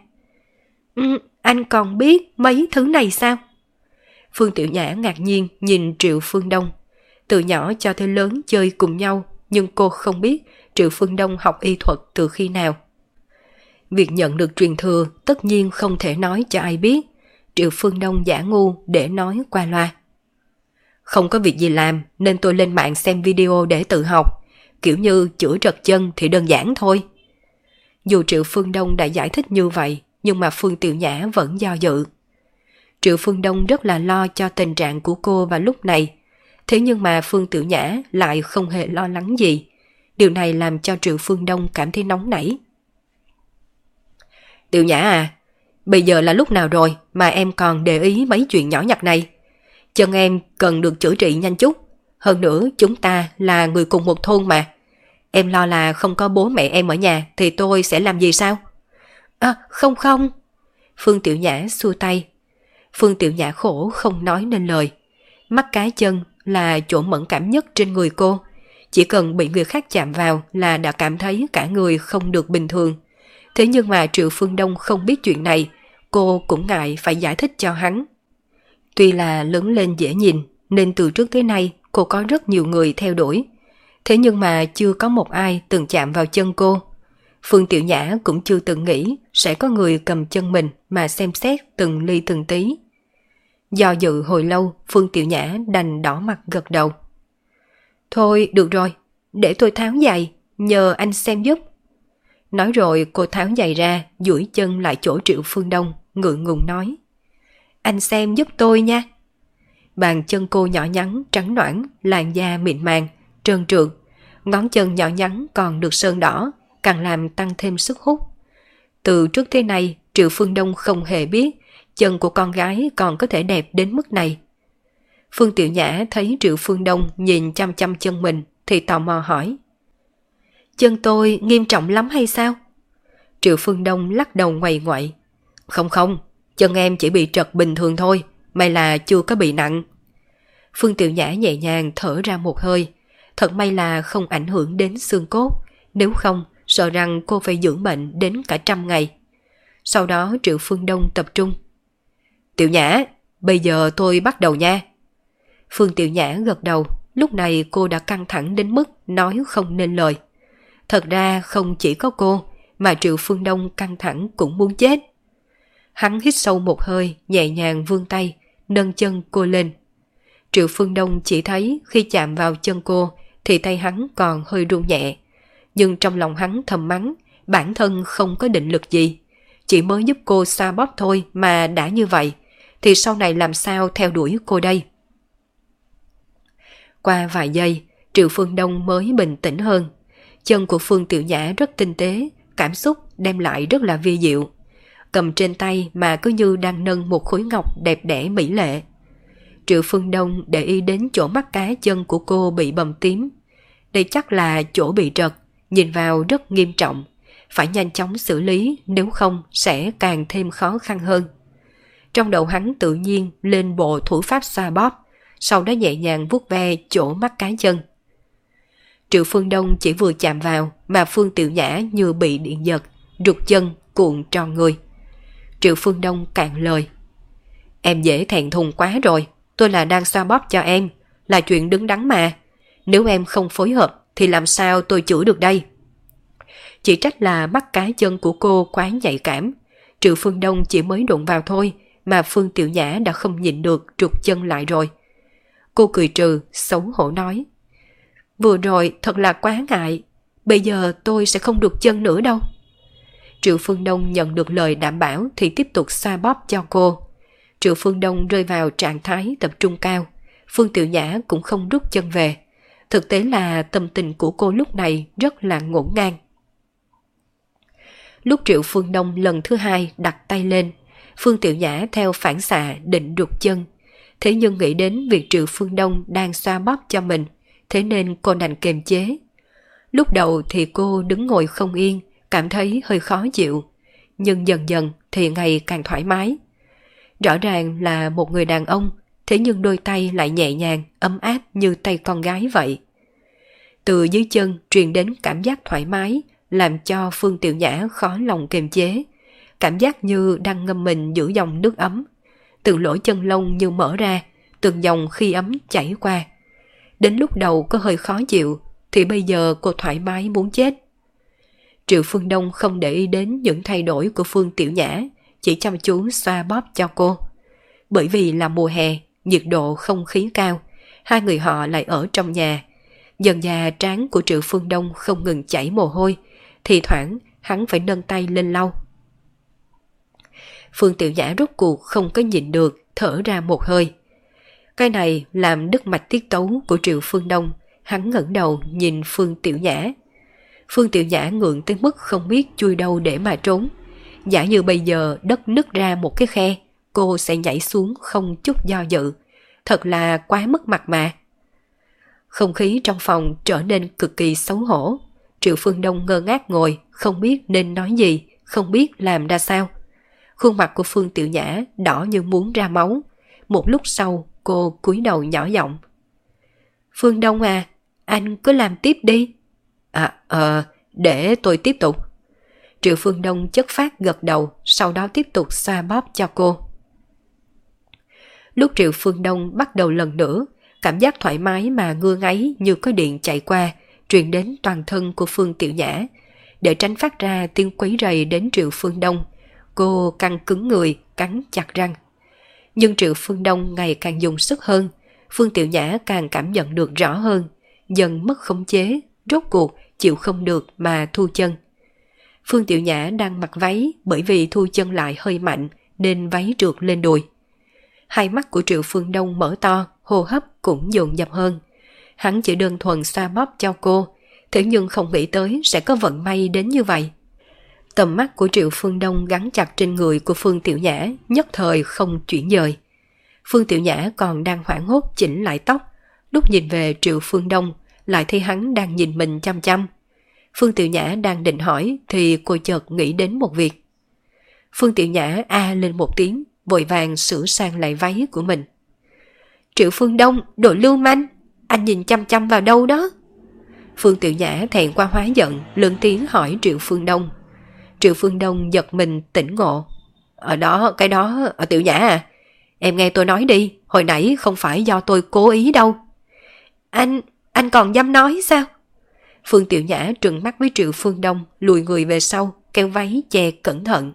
Anh còn biết mấy thứ này sao? Phương Tiểu Nhã ngạc nhiên nhìn Triệu Phương Đông. Từ nhỏ cho tới lớn chơi cùng nhau, nhưng cô không biết Triệu Phương Đông học y thuật từ khi nào. Việc nhận được truyền thừa tất nhiên không thể nói cho ai biết. Triệu Phương Đông giả ngu để nói qua loa. Không có việc gì làm nên tôi lên mạng xem video để tự học. Kiểu như chữa trật chân thì đơn giản thôi. Dù Triệu Phương Đông đã giải thích như vậy, nhưng mà Phương Tiểu Nhã vẫn do dự. Triệu Phương Đông rất là lo cho tình trạng của cô vào lúc này. Thế nhưng mà Phương Tiểu Nhã lại không hề lo lắng gì. Điều này làm cho Triệu Phương Đông cảm thấy nóng nảy. Tiểu Nhã à, bây giờ là lúc nào rồi mà em còn để ý mấy chuyện nhỏ nhặt này? Chân em cần được chữa trị nhanh chút. Hơn nữa chúng ta là người cùng một thôn mà. Em lo là không có bố mẹ em ở nhà thì tôi sẽ làm gì sao? Không. Phương Tiểu Nhã xua tay. Phương Tiểu Nhã khổ không nói nên lời. Mắt cá chân là chỗ mẫn cảm nhất trên người cô. Chỉ cần bị người khác chạm vào là đã cảm thấy cả người không được bình thường. Thế nhưng mà Triệu Phương Đông không biết chuyện này, cô cũng ngại phải giải thích cho hắn. Tuy là lớn lên dễ nhìn, nên từ trước tới nay cô có rất nhiều người theo đuổi. Thế nhưng mà chưa có một ai từng chạm vào chân cô. Phương Tiểu Nhã cũng chưa từng nghĩ sẽ có người cầm chân mình mà xem xét từng ly từng tí. Do dự hồi lâu, Phương Tiểu Nhã đành đỏ mặt gật đầu. Thôi được rồi, để tôi tháo giày, nhờ anh xem giúp. Nói rồi cô tháo giày ra, duỗi chân lại chỗ Triệu Phương Đông, ngượng ngùng nói. Anh xem giúp tôi nha. Bàn chân cô nhỏ nhắn, trắng nõn, làn da mịn màng, trơn trượt. Ngón chân nhỏ nhắn còn được sơn đỏ, càng làm tăng thêm sức hút. Từ trước thế này, Triệu Phương Đông không hề biết chân của con gái còn có thể đẹp đến mức này. Phương Tiểu Nhã thấy Triệu Phương Đông nhìn chăm chăm chân mình thì tò mò hỏi. Chân tôi nghiêm trọng lắm hay sao? Triệu Phương Đông lắc đầu ngoằy ngoậy. Không không, chân em chỉ bị trật bình thường thôi, may là chưa có bị nặng. Phương Tiểu Nhã nhẹ nhàng thở ra một hơi. Thật may là không ảnh hưởng đến xương cốt, nếu không sợ rằng cô phải dưỡng bệnh đến cả 100 ngày. Sau đó Triệu Phương Đông tập trung. Tiểu Nhã, bây giờ tôi bắt đầu nha. Phương Tiểu Nhã gật đầu, lúc này cô đã căng thẳng đến mức nói không nên lời. Thật ra không chỉ có cô, mà Triệu Phương Đông căng thẳng cũng muốn chết. Hắn hít sâu một hơi, nhẹ nhàng vươn tay, nâng chân cô lên. Triệu Phương Đông chỉ thấy khi chạm vào chân cô thì tay hắn còn hơi run nhẹ. Nhưng trong lòng hắn thầm mắng, bản thân không có định lực gì. Chỉ mới giúp cô xoa bóp thôi mà đã như vậy, thì sau này làm sao theo đuổi cô đây? Qua vài giây, Triệu Phương Đông mới bình tĩnh hơn. Chân của Phương Tiểu Nhã rất tinh tế, cảm xúc đem lại rất là vi diệu. Cầm trên tay mà cứ như đang nâng một khối ngọc đẹp đẽ mỹ lệ. Triệu Phương Đông để ý đến chỗ mắt cá chân của cô bị bầm tím. Đây chắc là chỗ bị trật, nhìn vào rất nghiêm trọng. Phải nhanh chóng xử lý, nếu không sẽ càng thêm khó khăn hơn. Trong đầu hắn tự nhiên lên bộ thủ pháp xoa bóp, sau đó nhẹ nhàng vuốt ve chỗ mắt cá chân. Triệu Phương Đông chỉ vừa chạm vào mà Phương Tiểu Nhã như bị điện giật, rụt chân cuộn tròn người. Triệu Phương Đông cạn lời. Em dễ thẹn thùng quá rồi, tôi là đang xoa bóp cho em, là chuyện đứng đắn mà. Nếu em không phối hợp thì làm sao tôi chữa được đây? Chỉ trách là mắt cá chân của cô quá nhạy cảm. Triệu Phương Đông chỉ mới đụng vào thôi mà Phương Tiểu Nhã đã không nhịn được trục chân lại rồi. Cô cười trừ, xấu hổ nói. Vừa rồi thật là quá ngại, bây giờ tôi sẽ không đục chân nữa đâu. Triệu Phương Đông nhận được lời đảm bảo thì tiếp tục xoa bóp cho cô. Triệu Phương Đông rơi vào trạng thái tập trung cao. Phương Tiểu Nhã cũng không rút chân về. Thực tế là tâm tình của cô lúc này rất là ngổn ngang. Lúc Triệu Phương Đông lần thứ hai đặt tay lên, Phương Tiểu Nhã theo phản xạ định rụt chân. Thế nhưng nghĩ đến việc Triệu Phương Đông đang xoa bóp cho mình, thế nên cô đành kiềm chế. Lúc đầu thì cô đứng ngồi không yên, cảm thấy hơi khó chịu. Nhưng dần dần thì ngày càng thoải mái. Rõ ràng là một người đàn ông, thế nhưng đôi tay lại nhẹ nhàng, ấm áp như tay con gái vậy. Từ dưới chân truyền đến cảm giác thoải mái, làm cho Phương Tiểu Nhã khó lòng kiềm chế. Cảm giác như đang ngâm mình giữa dòng nước ấm. Từng lỗ chân lông như mở ra, từng dòng khi ấm chảy qua. Đến lúc đầu có hơi khó chịu, thì bây giờ cô thoải mái muốn chết. Triệu Phương Đông không để ý đến những thay đổi của Phương Tiểu Nhã, chỉ chăm chú xoa bóp cho cô. Bởi vì là mùa hè, nhiệt độ không khí cao, hai người họ lại ở trong nhà. Dần dà trán của Triệu Phương Đông không ngừng chảy mồ hôi, thì thoảng hắn phải nâng tay lên lau. Phương Tiểu Nhã rốt cuộc không có nhịn được, thở ra một hơi. Cái này làm đứt mạch tiết tấu của Triệu Phương Đông, hắn ngẩng đầu nhìn Phương Tiểu Nhã. Phương Tiểu Nhã ngượng tới mức không biết chui đâu để mà trốn. Giả như bây giờ đất nứt ra một cái khe, cô sẽ nhảy xuống không chút do dự. Thật là quá mất mặt mà. Không khí trong phòng trở nên cực kỳ xấu hổ. Triệu Phương Đông ngơ ngác ngồi, không biết nên nói gì, không biết làm ra sao. Khuôn mặt của Phương Tiểu Nhã đỏ như muốn ra máu. Một lúc sau, cô cúi đầu nhỏ giọng. Phương Đông à, anh cứ làm tiếp đi. Để tôi tiếp tục. Triệu Phương Đông chất phát gật đầu, sau đó tiếp tục xoa bóp cho cô. Lúc Triệu Phương Đông bắt đầu lần nữa, cảm giác thoải mái mà ngưa ngáy như có điện chạy qua, truyền đến toàn thân của Phương Tiểu Nhã. Để tránh phát ra tiếng quấy rầy đến Triệu Phương Đông, cô căng cứng người, cắn chặt răng. Nhưng Triệu Phương Đông ngày càng dùng sức hơn, Phương Tiểu Nhã càng cảm nhận được rõ hơn, dần mất khống chế, rốt cuộc chịu không được mà thu chân. Phương Tiểu Nhã đang mặc váy, bởi vì thu chân lại hơi mạnh nên váy trượt lên đùi. Hai mắt của Triệu Phương Đông mở to, hô hấp cũng dồn dập hơn. Hắn chỉ đơn thuần xoa bóp cho cô, thế nhưng không nghĩ tới sẽ có vận may đến như vậy. Tầm mắt của Triệu Phương Đông gắn chặt trên người của Phương Tiểu Nhã, nhất thời không chuyển dời. Phương Tiểu Nhã còn đang hoảng hốt chỉnh lại tóc, lúc nhìn về Triệu Phương Đông, lại thấy hắn đang nhìn mình chăm chăm. Phương Tiểu Nhã đang định hỏi thì cô chợt nghĩ đến một việc. Phương Tiểu Nhã lên một tiếng, vội vàng sửa sang lại váy của mình. Triệu Phương Đông, đồ lưu manh, anh nhìn chăm chăm vào đâu đó? Phương Tiểu Nhã thẹn qua hóa giận, lớn tiếng hỏi Triệu Phương Đông. Triệu Phương Đông giật mình tỉnh ngộ. Ở đó, cái đó, ở Tiểu Nhã à? Em nghe tôi nói đi, hồi nãy không phải do tôi cố ý đâu. Anh còn dám nói sao? Phương Tiểu Nhã trừng mắt với Triệu Phương Đông, lùi người về sau, kéo váy che cẩn thận.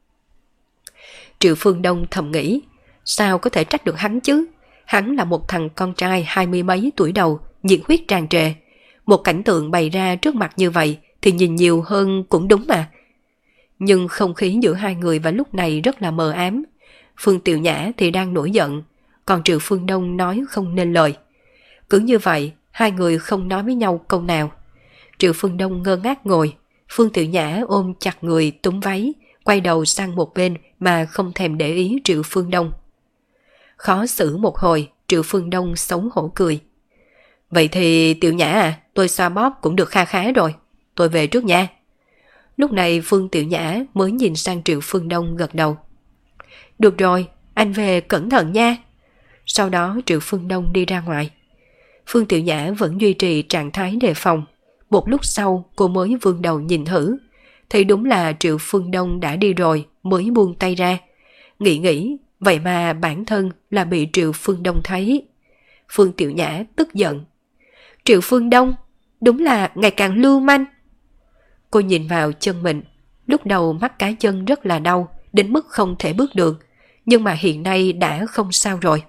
Triệu Phương Đông thầm nghĩ, sao có thể trách được hắn chứ? Hắn là một thằng con trai 20 mấy tuổi đầu, nhiệt huyết tràn trề. Một cảnh tượng bày ra trước mặt như vậy thì nhìn nhiều hơn cũng đúng mà. Nhưng không khí giữa hai người vào lúc này rất là mờ ám. Phương Tiểu Nhã thì đang nổi giận, còn Triệu Phương Đông nói không nên lời. Cứ như vậy, hai người không nói với nhau câu nào. Triệu Phương Đông ngơ ngác ngồi, Phương Tiểu Nhã ôm chặt người túm váy, quay đầu sang một bên mà không thèm để ý Triệu Phương Đông. Khó xử một hồi, Triệu Phương Đông xấu hổ cười. Vậy thì Tiểu Nhã à, tôi xoa bóp cũng được kha khá rồi, tôi về trước nha. Lúc này Phương Tiểu Nhã mới nhìn sang Triệu Phương Đông gật đầu. Được rồi, anh về cẩn thận nha. Sau đó Triệu Phương Đông đi ra ngoài. Phương Tiểu Nhã vẫn duy trì trạng thái đề phòng. Một lúc sau cô mới vươn đầu nhìn thử. Thì đúng là Triệu Phương Đông đã đi rồi mới buông tay ra. Nghĩ, vậy mà bản thân là bị Triệu Phương Đông thấy. Phương Tiểu Nhã tức giận. Triệu Phương Đông, đúng là ngày càng lưu manh. Cô nhìn vào chân mình. Lúc đầu mắt cá chân rất là đau, đến mức không thể bước được. Nhưng mà hiện nay đã không sao rồi.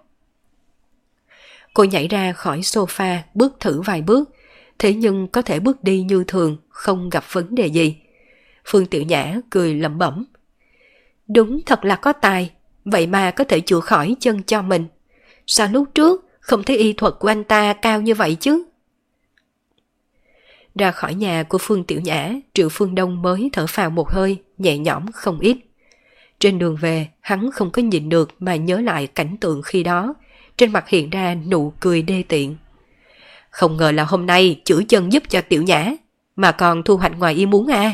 Cô nhảy ra khỏi sofa, bước thử vài bước. Thế nhưng có thể bước đi như thường, không gặp vấn đề gì. Phương Tiểu Nhã cười lẩm bẩm. Đúng thật là có tài, vậy mà có thể chữa khỏi chân cho mình. Sao lúc trước không thấy y thuật của anh ta cao như vậy chứ? Ra khỏi nhà của Phương Tiểu Nhã, Triệu Phương Đông mới thở phào một hơi, nhẹ nhõm không ít. Trên đường về, hắn không có nhịn được mà nhớ lại cảnh tượng khi đó. Trên mặt hiện ra nụ cười đê tiện. Không ngờ là hôm nay chữa chân giúp cho Tiểu Nhã, mà còn thu hoạch ngoài ý muốn à.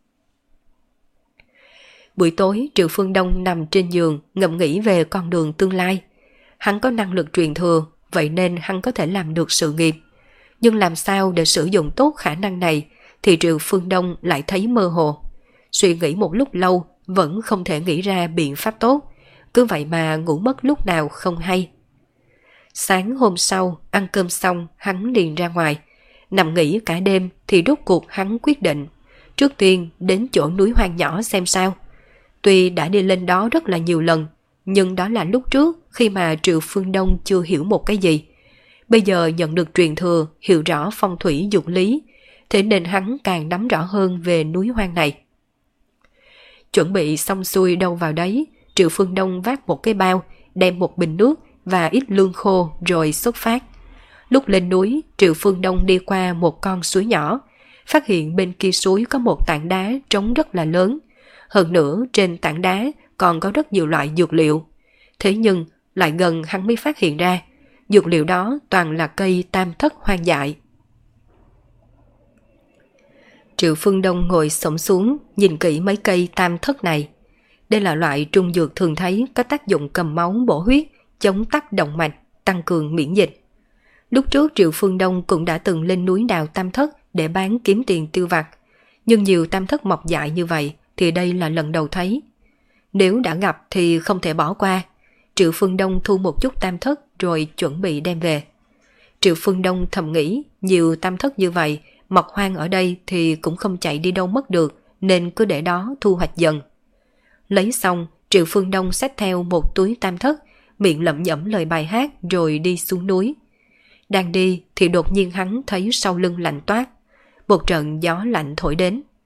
Buổi tối, Triệu Phương Đông nằm trên giường ngẫm nghĩ về con đường tương lai. Hắn có năng lực truyền thừa, vậy nên hắn có thể làm được sự nghiệp. Nhưng làm sao để sử dụng tốt khả năng này thì Triệu Phương Đông lại thấy mơ hồ. Suy nghĩ một lúc lâu vẫn không thể nghĩ ra biện pháp tốt, cứ vậy mà ngủ mất lúc nào không hay. Sáng hôm sau, ăn cơm xong hắn liền ra ngoài. Nằm nghỉ cả đêm thì rốt cuộc hắn quyết định. Trước tiên đến chỗ núi hoang nhỏ xem sao. Tuy đã đi lên đó rất là nhiều lần, nhưng đó là lúc trước khi mà Triệu Phương Đông chưa hiểu một cái gì. Bây giờ nhận được truyền thừa, hiểu rõ phong thủy dụng lý, thế nên hắn càng nắm rõ hơn về núi hoang này. Chuẩn bị xong xuôi đâu vào đấy, Triệu Phương Đông vác một cái bao, đem một bình nước và ít lương khô rồi xuất phát. Lúc lên núi, Triệu Phương Đông đi qua một con suối nhỏ, phát hiện bên kia suối có một tảng đá trống rất là lớn. Hơn nữa trên tảng đá còn có rất nhiều loại dược liệu. Thế nhưng lại gần hắn mới phát hiện ra, dược liệu đó toàn là cây tam thất hoang dại. Triệu Phương Đông ngồi xổm xuống, nhìn kỹ mấy cây tam thất này. Đây là loại trung dược thường thấy có tác dụng cầm máu bổ huyết, chống tắc động mạch, tăng cường miễn dịch. Lúc trước Triệu Phương Đông cũng đã từng lên núi đào tam thất để bán kiếm tiền tiêu vặt. Nhưng nhiều tam thất mọc dại như vậy thì đây là lần đầu thấy. Nếu đã gặp thì không thể bỏ qua. Triệu Phương Đông thu một chút tam thất rồi chuẩn bị đem về. Triệu Phương Đông thầm nghĩ nhiều tam thất như vậy, mọc hoang ở đây thì cũng không chạy đi đâu mất được, nên cứ để đó thu hoạch dần. Lấy xong, Triệu Phương Đông xách theo một túi tam thất, miệng lẩm nhẩm lời bài hát rồi đi xuống núi. Đang đi thì đột nhiên hắn thấy sau lưng lạnh toát. Một trận gió lạnh thổi đến.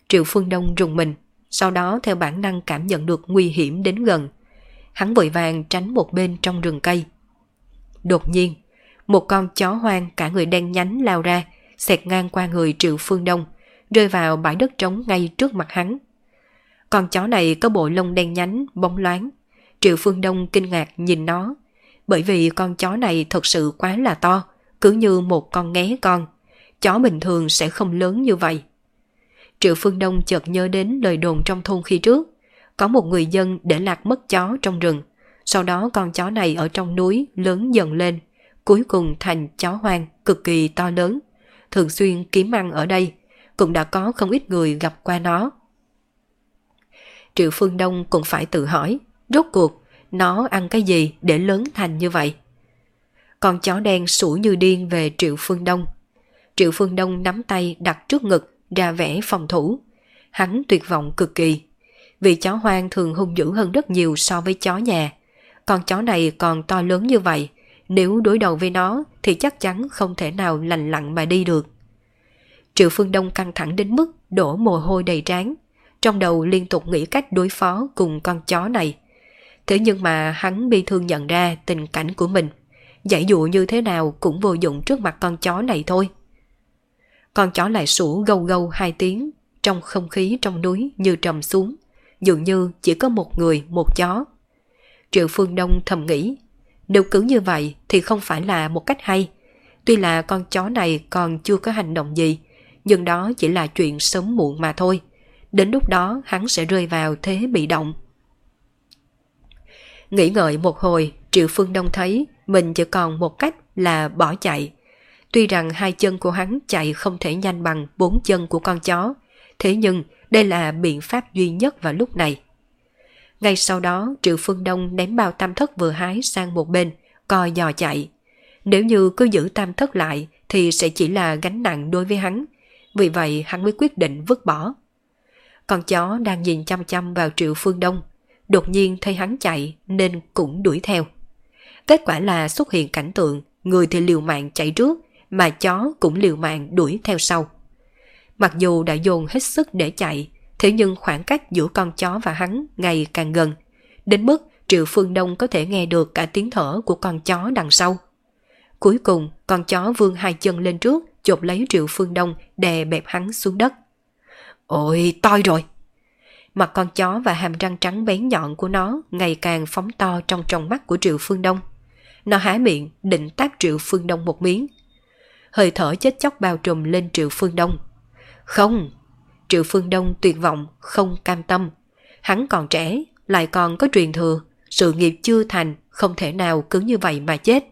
Triệu Phương Đông rùng mình, sau đó theo bản năng cảm nhận được nguy hiểm đến gần. Hắn vội vàng tránh một bên trong rừng cây. Đột nhiên, một con chó hoang cả người đen nhánh lao ra, xẹt ngang qua người Triệu Phương Đông, rơi vào bãi đất trống ngay trước mặt hắn. Con chó này có bộ lông đen nhánh, bóng loáng. Triệu Phương Đông kinh ngạc nhìn nó, bởi vì con chó này thật sự quá là to, cứ như một con nghé con. Chó bình thường sẽ không lớn như vậy. Triệu Phương Đông chợt nhớ đến lời đồn trong thôn khi trước. Có một người dân để lạc mất chó trong rừng. Sau đó con chó này ở trong núi lớn dần lên, cuối cùng thành chó hoang cực kỳ to lớn, thường xuyên kiếm ăn ở đây. Cũng đã có không ít người gặp qua nó. Triệu Phương Đông cũng phải tự hỏi, rốt cuộc nó ăn cái gì để lớn thành như vậy? Con chó đen sủa như điên về Triệu Phương Đông. Triệu Phương Đông nắm tay đặt trước ngực, ra vẻ phòng thủ. Hắn tuyệt vọng cực kỳ. Vì chó hoang thường hung dữ hơn rất nhiều so với chó nhà. Con chó này còn to lớn như vậy, nếu đối đầu với nó thì chắc chắn không thể nào lành lặn mà đi được. Triệu Phương Đông căng thẳng đến mức đổ mồ hôi đầy trán, trong đầu liên tục nghĩ cách đối phó cùng con chó này. Thế nhưng mà hắn bi thương nhận ra tình cảnh của mình, giãy dụa như thế nào cũng vô dụng trước mặt con chó này thôi. Con chó lại sủa gâu gâu 2 tiếng, trong không khí trong núi như trầm xuống, dường như chỉ có một người một chó. Triệu Phương Đông thầm nghĩ, nếu cứ như vậy thì không phải là một cách hay. Tuy là con chó này còn chưa có hành động gì, nhưng đó chỉ là chuyện sớm muộn mà thôi. Đến lúc đó hắn sẽ rơi vào thế bị động. Nghĩ ngợi một hồi, Triệu Phương Đông thấy mình chỉ còn một cách là bỏ chạy. Tuy rằng 2 chân của hắn chạy không thể nhanh bằng 4 chân của con chó, thế nhưng đây là biện pháp duy nhất vào lúc này. Ngay sau đó, Triệu Phương Đông ném bao tam thất vừa hái sang một bên, co giò chạy. Nếu như cứ giữ tam thất lại thì sẽ chỉ là gánh nặng đối với hắn. Vì vậy hắn mới quyết định vứt bỏ. Con chó đang nhìn chăm chăm vào Triệu Phương Đông, đột nhiên thấy hắn chạy nên cũng đuổi theo. Kết quả là xuất hiện cảnh tượng người thì liều mạng chạy trước, mà chó cũng liều mạng đuổi theo sau. Mặc dù đã dồn hết sức để chạy, thế nhưng khoảng cách giữa con chó và hắn ngày càng gần, đến mức Triệu Phương Đông có thể nghe được cả tiếng thở của con chó đằng sau. Cuối cùng, con chó vươn 2 chân lên trước, chộp lấy Triệu Phương Đông, đè bẹp hắn xuống đất. Ôi, toi rồi! Mặt con chó và hàm răng trắng bén nhọn của nó ngày càng phóng to trong tròng mắt của Triệu Phương Đông. Nó há miệng định tát Triệu Phương Đông một miếng. Hơi thở chết chóc bao trùm lên Triệu Phương Đông. Không! Triệu Phương Đông tuyệt vọng, không cam tâm. Hắn còn trẻ, lại còn có truyền thừa, sự nghiệp chưa thành, không thể nào cứ như vậy mà chết.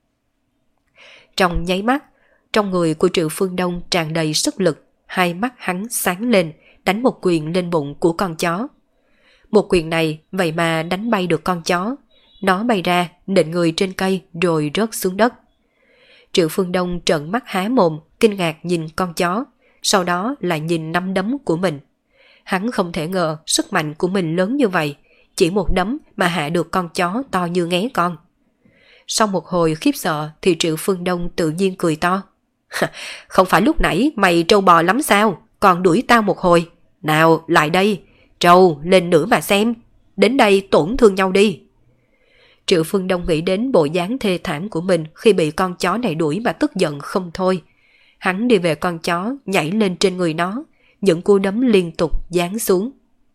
Trong nháy mắt, trong người của Triệu Phương Đông tràn đầy sức lực, 2 mắt hắn sáng lên, đánh một quyền lên bụng của con chó. Một quyền này vậy mà đánh bay được con chó. Nó bay ra, nện người trên cây rồi rớt xuống đất. Triệu Phương Đông trợn mắt há mồm, kinh ngạc nhìn con chó, sau đó lại nhìn nắm đấm của mình. Hắn không thể ngờ sức mạnh của mình lớn như vậy, chỉ một đấm mà hạ được con chó to như nghé con. Sau một hồi khiếp sợ thì Triệu Phương Đông tự nhiên cười to. Không phải lúc nãy mày trâu bò lắm sao, còn đuổi tao một hồi. Nào, lại đây, trâu lên nữa mà xem, đến đây tổn thương nhau đi. Triệu Phương Đông nghĩ đến bộ dáng thê thảm của mình khi bị con chó này đuổi mà tức giận không thôi. Hắn đi về con chó, nhảy lên trên người nó, những cú đấm liên tục giáng xuống.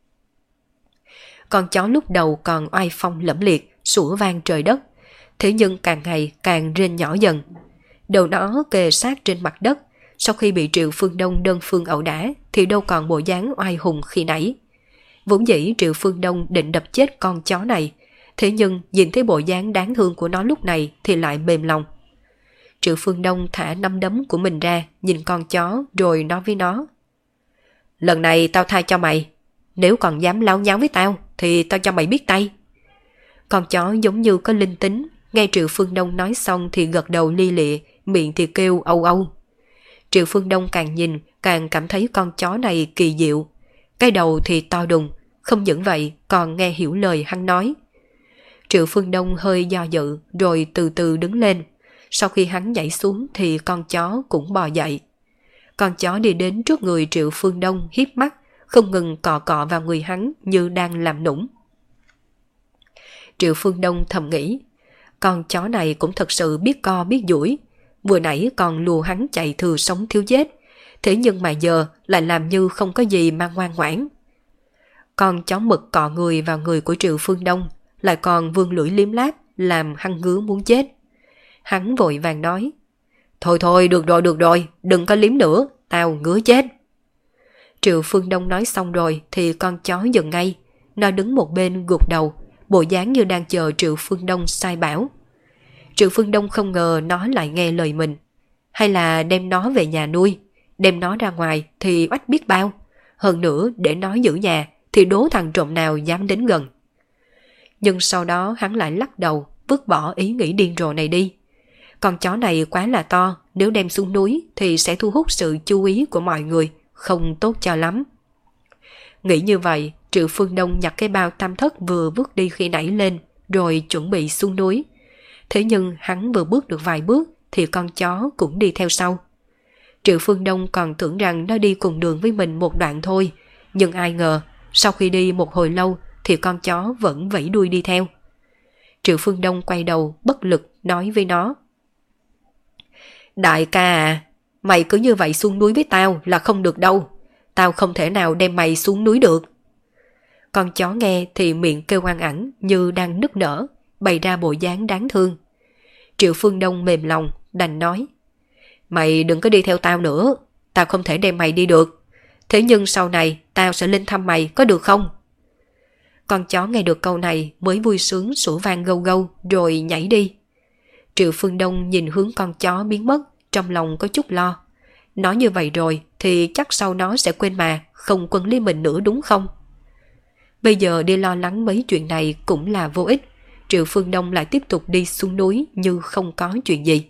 Con chó lúc đầu còn oai phong lẫm liệt, sủa vang trời đất, thế nhưng càng ngày càng rên nhỏ dần. Đầu nó kề sát trên mặt đất, sau khi bị Triệu Phương Đông đơn phương ẩu đả thì đâu còn bộ dáng oai hùng khi nãy. Vốn dĩ Triệu Phương Đông định đập chết con chó này, thế nhưng nhìn thấy bộ dáng đáng thương của nó lúc này thì lại mềm lòng. Triệu Phương Đông thả nắm đấm của mình ra, nhìn con chó rồi nói với nó. Lần này tao tha cho mày, nếu còn dám láo nháo với tao thì tao cho mày biết tay. Con chó giống như có linh tính, nghe Triệu Phương Đông nói xong thì gật đầu li lịa, miệng thì kêu âu âu. Triệu Phương Đông càng nhìn càng cảm thấy con chó này kỳ diệu. Cái đầu thì to đùng, không những vậy còn nghe hiểu lời hắn nói. Triệu Phương Đông hơi do dự rồi từ từ đứng lên. Sau khi hắn nhảy xuống thì con chó cũng bò dậy. Con chó đi đến trước người Triệu Phương Đông hiếp mắt, không ngừng cọ cọ vào người hắn như đang làm nũng. Triệu Phương Đông thầm nghĩ, con chó này cũng thật sự biết co biết duỗi, vừa nãy còn lùa hắn chạy thừa sống thiếu chết, thế nhưng mà giờ lại làm như không có gì mà ngoan ngoãn. Con chó mực cọ người vào người của Triệu Phương Đông, lại còn vươn lưỡi liếm láp, làm hắn ngứa muốn chết. Hắn vội vàng nói, thôi thôi, được rồi, đừng có liếm nữa, tao ngứa chết. Triệu Phương Đông nói xong rồi thì con chó dừng ngay, nó đứng một bên gục đầu, bộ dáng như đang chờ Triệu Phương Đông sai bảo. Triệu Phương Đông không ngờ nó lại nghe lời mình. Hay là đem nó về nhà nuôi, đem nó ra ngoài thì oách biết bao. Hơn nữa để nó giữ nhà thì đố thằng trộm nào dám đến gần. Nhưng sau đó hắn lại lắc đầu, vứt bỏ ý nghĩ điên rồ này đi. Con chó này quá là to, nếu đem xuống núi thì sẽ thu hút sự chú ý của mọi người, không tốt cho lắm. Nghĩ như vậy, Triệu Phương Đông nhặt cái bao tam thất vừa vứt đi khi nãy lên, rồi chuẩn bị xuống núi. Thế nhưng hắn vừa bước được vài bước thì con chó cũng đi theo sau. Triệu Phương Đông còn tưởng rằng nó đi cùng đường với mình một đoạn thôi, nhưng ai ngờ sau khi đi một hồi lâu thì con chó vẫn vẫy đuôi đi theo. Triệu Phương Đông quay đầu bất lực nói với nó, đại ca à, mày cứ như vậy xuống núi với tao là không được đâu, tao không thể nào đem mày xuống núi được. Con chó nghe thì miệng kêu oan ẳng như đang nức nở, bày ra bộ dáng đáng thương. Triệu Phương Đông mềm lòng, đành nói, mày đừng có đi theo tao nữa, tao không thể đem mày đi được. Thế nhưng sau này tao sẽ lên thăm mày, có được không? Con chó nghe được câu này mới vui sướng sủa vang gâu gâu rồi nhảy đi. Triệu Phương Đông nhìn hướng con chó biến mất, trong lòng có chút lo. Nói như vậy rồi thì chắc sau nó sẽ quên mà, không quấn lấy mình nữa đúng không? Bây giờ đi lo lắng mấy chuyện này cũng là vô ích. Triệu Phương Đông lại tiếp tục đi xuống núi như không có chuyện gì.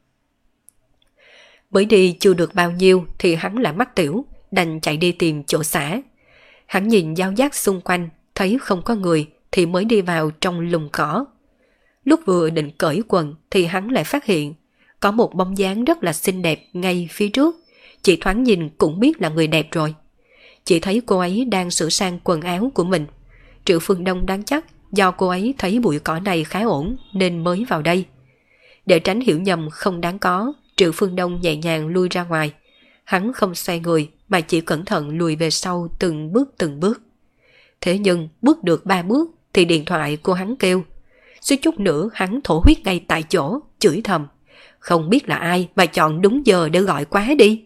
Mới đi chưa được bao nhiêu thì hắn lại mắc tiểu, đành chạy đi tìm chỗ xả. Hắn nhìn giao giác xung quanh, thấy không có người thì mới đi vào trong lùm cỏ. Lúc vừa định cởi quần thì hắn lại phát hiện có một bóng dáng rất là xinh đẹp ngay phía trước, chỉ thoáng nhìn cũng biết là người đẹp rồi. Chỉ thấy cô ấy đang sửa sang quần áo của mình. Triệu Phương Đông đoán chắc do cô ấy thấy bụi cỏ này khá ổn nên mới vào đây. Để tránh hiểu nhầm không đáng có, Triệu Phương Đông nhẹ nhàng lui ra ngoài. Hắn không xoay người mà chỉ cẩn thận lùi về sau từng bước. Thế nhưng bước được 3 bước thì điện thoại của hắn kêu. Suýt chút nữa hắn thổ huyết ngay tại chỗ, chửi thầm. Không biết là ai mà chọn đúng giờ để gọi quá đi.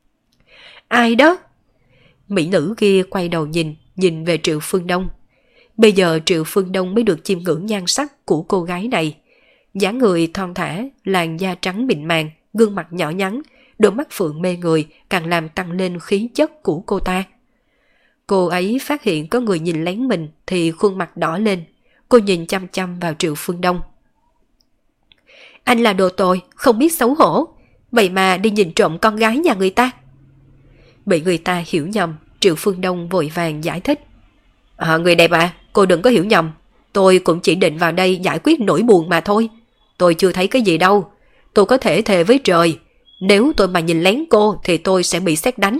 Ai đó? Mỹ nữ kia quay đầu nhìn về Triệu Phương Đông. Bây giờ Triệu Phương Đông mới được chiêm ngưỡng nhan sắc của cô gái này. Dáng người thon thả, làn da trắng mịn màng, gương mặt nhỏ nhắn, đôi mắt phượng mê người càng làm tăng lên khí chất của cô ta. Cô ấy phát hiện có người nhìn lén mình thì khuôn mặt đỏ lên. Cô nhìn chăm chăm vào Triệu Phương Đông. Anh là đồ tồi, không biết xấu hổ, vậy mà đi nhìn trộm con gái nhà người ta. Bị người ta hiểu nhầm, Triệu Phương Đông vội vàng giải thích. Người đẹp à, cô đừng có hiểu nhầm. Tôi cũng chỉ định vào đây giải quyết nỗi buồn mà thôi. Tôi chưa thấy cái gì đâu. Tôi có thể thề với trời, nếu tôi mà nhìn lén cô thì tôi sẽ bị sét đánh.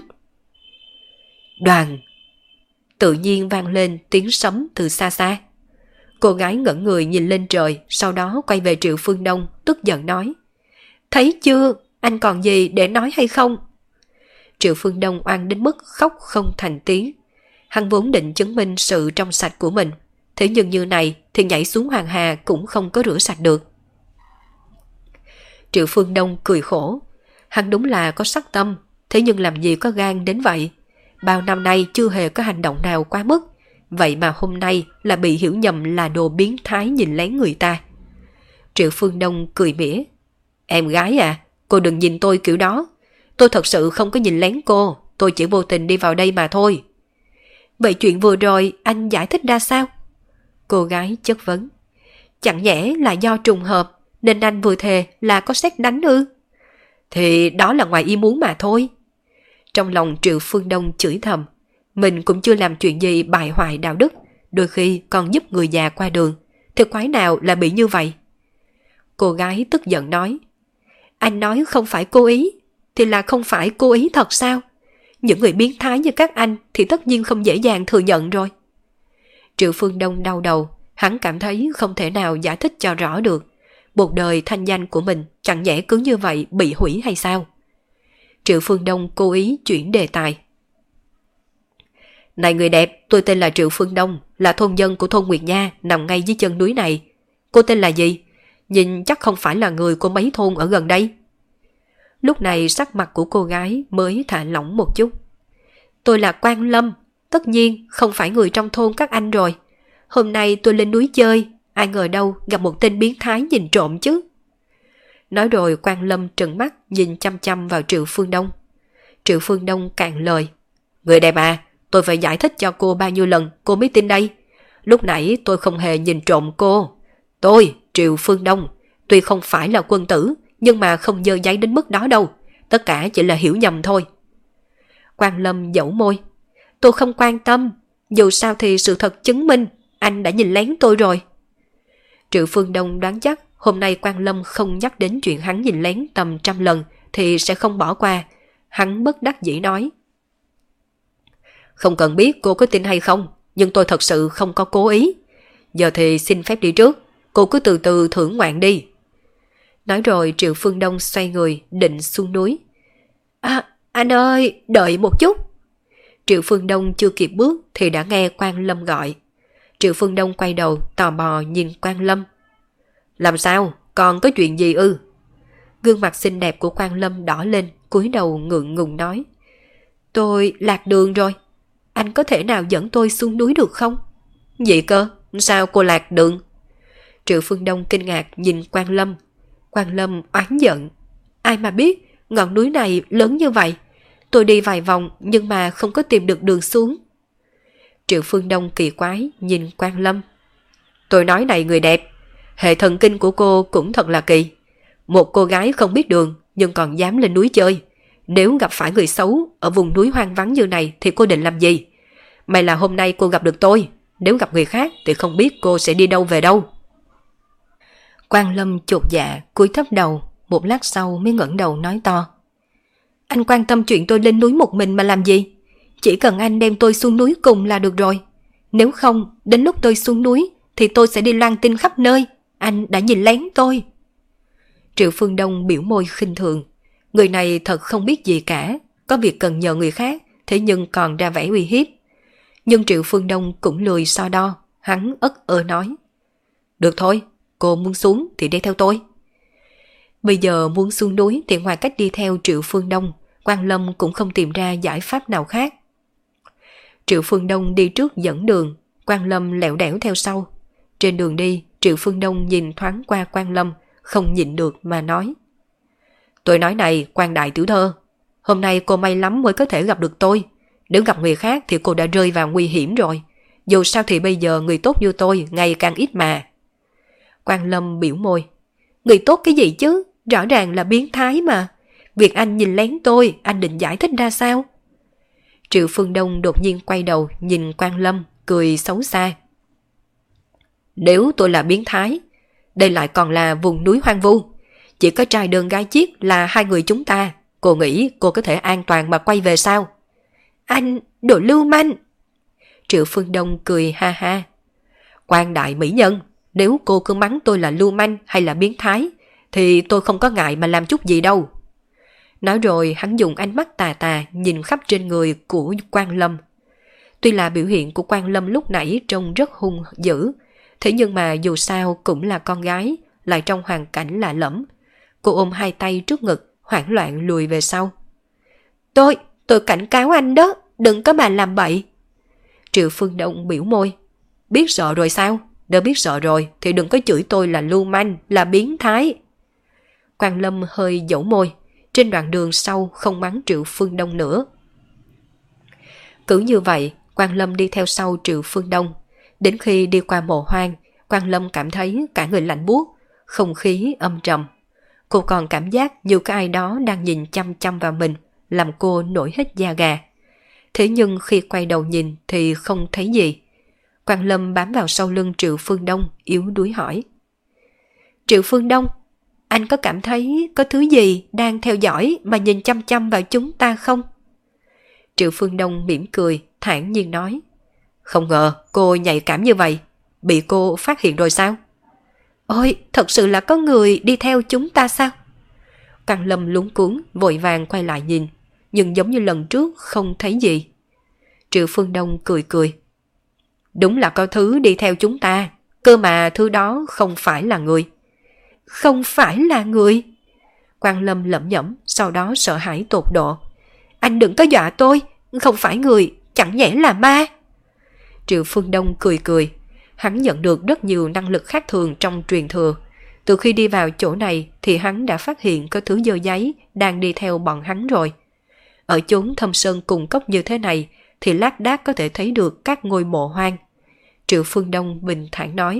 Đoàn! Tự nhiên vang lên tiếng sấm từ xa xa. Cô gái ngẩn người nhìn lên trời, sau đó quay về Triệu Phương Đông, tức giận nói. Thấy chưa, anh còn gì để nói hay không? Triệu Phương Đông oan đến mức khóc không thành tiếng. Hắn vốn định chứng minh sự trong sạch của mình, thế nhưng như này thì nhảy xuống Hoàng Hà cũng không có rửa sạch được. Triệu Phương Đông cười khổ. Hắn đúng là có sắc tâm, thế nhưng làm gì có gan đến vậy. Bao năm nay chưa hề có hành động nào quá mức, vậy mà hôm nay là bị hiểu nhầm là đồ biến thái nhìn lén người ta. Triệu Phương Đông cười mỉa. Em gái à, cô đừng nhìn tôi kiểu đó. Tôi thật sự không có nhìn lén cô, tôi chỉ vô tình đi vào đây mà thôi. Vậy chuyện vừa rồi anh giải thích ra sao? Cô gái chất vấn. Chẳng nhẽ là do trùng hợp nên anh vừa thề là có sét đánh ư? Thì đó là ngoài ý muốn mà thôi. Trong lòng Triệu Phương Đông chửi thầm. Mình cũng chưa làm chuyện gì bại hoại đạo đức, đôi khi còn giúp người già qua đường, thì quái nào là bị như vậy? Cô gái tức giận nói. Anh nói không phải cố ý, thì là không phải cố ý thật sao? Những người biến thái như các anh thì tất nhiên không dễ dàng thừa nhận rồi. Triệu Phương Đông đau đầu, hắn cảm thấy không thể nào giải thích cho rõ được. Một đời thanh danh của mình chẳng nhẽ cứ như vậy bị hủy hay sao? Triệu Phương Đông cố ý chuyển đề tài. Này người đẹp, tôi tên là Triệu Phương Đông, là thôn dân của thôn Nguyệt Nha nằm ngay dưới chân núi này. Cô tên là gì? Nhìn chắc không phải là người của mấy thôn ở gần đây. Lúc này sắc mặt của cô gái mới thả lỏng một chút. Tôi là Quang Lâm, tất nhiên không phải người trong thôn các anh rồi. Hôm nay tôi lên núi chơi, ai ngờ đâu gặp một tên biến thái nhìn trộm chứ. Nói rồi Quang Lâm trừng mắt nhìn chăm chăm vào Triệu Phương Đông. Triệu Phương Đông cạn lời. Người đẹp à, tôi phải giải thích cho cô bao nhiêu lần cô mới tin đây. Lúc nãy tôi không hề nhìn trộm cô. Tôi, Triệu Phương Đông, tuy không phải là quân tử, nhưng mà không dơ giấy đến mức đó đâu. Tất cả chỉ là hiểu nhầm thôi. Quang Lâm dẫu môi. Tôi không quan tâm, dù sao thì sự thật chứng minh anh đã nhìn lén tôi rồi. Triệu Phương Đông đoán chắc hôm nay Quang Lâm không nhắc đến chuyện hắn nhìn lén tầm 100 lần thì sẽ không bỏ qua. Hắn bất đắc dĩ nói. Không cần biết cô có tin hay không, nhưng tôi thật sự không có cố ý. Giờ thì xin phép đi trước, cô cứ từ từ thưởng ngoạn đi. Nói rồi Triệu Phương Đông xoay người định xuống núi. À, anh ơi, đợi một chút. Triệu Phương Đông chưa kịp bước thì đã nghe Quang Lâm gọi. Triệu Phương Đông quay đầu tò mò nhìn Quang Lâm. Làm sao? Còn có chuyện gì ư? Gương mặt xinh đẹp của Quang Lâm đỏ lên, cúi đầu ngượng ngùng nói. Tôi lạc đường rồi. Anh có thể nào dẫn tôi xuống núi được không? Vậy cơ? Sao cô lạc đường? Triệu Phương Đông kinh ngạc nhìn Quang Lâm. Quang Lâm oán giận. Ai mà biết, ngọn núi này lớn như vậy. Tôi đi vài vòng nhưng mà không có tìm được đường xuống. Triệu Phương Đông kỳ quái nhìn Quang Lâm. Tôi nói này người đẹp, hệ thần kinh của cô cũng thật là kỳ. Một cô gái không biết đường nhưng còn dám lên núi chơi. Nếu gặp phải người xấu ở vùng núi hoang vắng như này thì cô định làm gì? May là hôm nay cô gặp được tôi. Nếu gặp người khác thì không biết cô sẽ đi đâu về đâu. Quang Lâm chột dạ cúi thấp đầu, một lát sau mới ngẩng đầu nói to. Anh quan tâm chuyện tôi lên núi một mình mà làm gì? Chỉ cần anh đem tôi xuống núi cùng là được rồi. Nếu không, đến lúc tôi xuống núi thì tôi sẽ đi loan tin khắp nơi. Anh đã nhìn lén tôi. Triệu Phương Đông biểu môi khinh thường. Người này thật không biết gì cả. Có việc cần nhờ người khác, thế nhưng còn ra vẻ uy hiếp. Nhưng Triệu Phương Đông cũng lười so đo. Hắn ất ơ nói. Được thôi, cô muốn xuống thì đi theo tôi. Bây giờ muốn xuống núi thì ngoài cách đi theo Triệu Phương Đông, Quang Lâm cũng không tìm ra giải pháp nào khác. Triệu Phương Đông đi trước dẫn đường, Quang Lâm lẻo đẻo theo sau. Trên đường đi, Triệu Phương Đông nhìn thoáng qua Quang Lâm, không nhịn được mà nói. Tôi nói này, Quang đại tiểu thơ, hôm nay cô may lắm mới có thể gặp được tôi. Nếu gặp người khác thì cô đã rơi vào nguy hiểm rồi. Dù sao thì bây giờ người tốt như tôi ngày càng ít mà. Quang Lâm biểu môi. Người tốt cái gì chứ? Rõ ràng là biến thái mà. Việc anh nhìn lén tôi, anh định giải thích ra sao? Triệu Phương Đông đột nhiên quay đầu nhìn Quang Lâm, cười xấu xa. Nếu tôi là biến thái, đây lại còn là vùng núi hoang vu. Chỉ có trai đơn gái chiếc là hai người chúng ta. Cô nghĩ cô có thể an toàn mà quay về sao? Anh, đồ lưu manh! Triệu Phương Đông cười ha ha. Quang đại mỹ nhân, nếu cô cứ mắng tôi là lưu manh hay là biến thái, thì tôi không có ngại mà làm chút gì đâu. Nói rồi hắn dùng ánh mắt tà tà nhìn khắp trên người của Quang Lâm. Tuy là biểu hiện của Quang Lâm lúc nãy trông rất hung dữ, thế nhưng mà dù sao cũng là con gái, lại trong hoàn cảnh lạ lẫm. Cô ôm hai tay trước ngực, hoảng loạn lùi về sau. Tôi cảnh cáo anh đó, đừng có mà làm bậy. Triệu Phương Đông biểu môi. Biết sợ rồi sao? Nếu biết sợ rồi thì đừng có chửi tôi là lưu manh, là biến thái. Quang Lâm hơi dẫu môi. Trên đoạn đường sau không mắng Triệu Phương Đông nữa. Cứ như vậy, Quang Lâm đi theo sau Triệu Phương Đông. Đến khi đi qua mộ hoang, Quang Lâm cảm thấy cả người lạnh buốt, không khí âm trầm. Cô còn cảm giác như có ai đó đang nhìn chăm chăm vào mình, làm cô nổi hết da gà. Thế nhưng khi quay đầu nhìn thì không thấy gì. Quang Lâm bám vào sau lưng Triệu Phương Đông, yếu đuối hỏi. Triệu Phương Đông, anh có cảm thấy có thứ gì đang theo dõi mà nhìn chăm chăm vào chúng ta không? Triệu Phương Đông mỉm cười, thản nhiên nói. Không ngờ cô nhạy cảm như vậy, bị cô phát hiện rồi sao? Ôi, thật sự là có người đi theo chúng ta sao? Quang Lâm luống cuống, vội vàng quay lại nhìn, nhưng giống như lần trước không thấy gì. Triệu Phương Đông cười cười. Đúng là có thứ đi theo chúng ta, cơ mà thứ đó không phải là người. Không phải là người? Quang Lâm lẩm nhẩm, sau đó sợ hãi tột độ. Anh đừng có dọa tôi, không phải người, chẳng nhẽ là ma. Triệu Phương Đông cười cười. Hắn nhận được rất nhiều năng lực khác thường trong truyền thừa. Từ khi đi vào chỗ này thì hắn đã phát hiện có thứ dơ giấy đang đi theo bọn hắn rồi. Ở chốn thâm sơn cùng cốc như thế này thì lác đác có thể thấy được các ngôi mộ hoang. Triệu Phương Đông bình thản nói.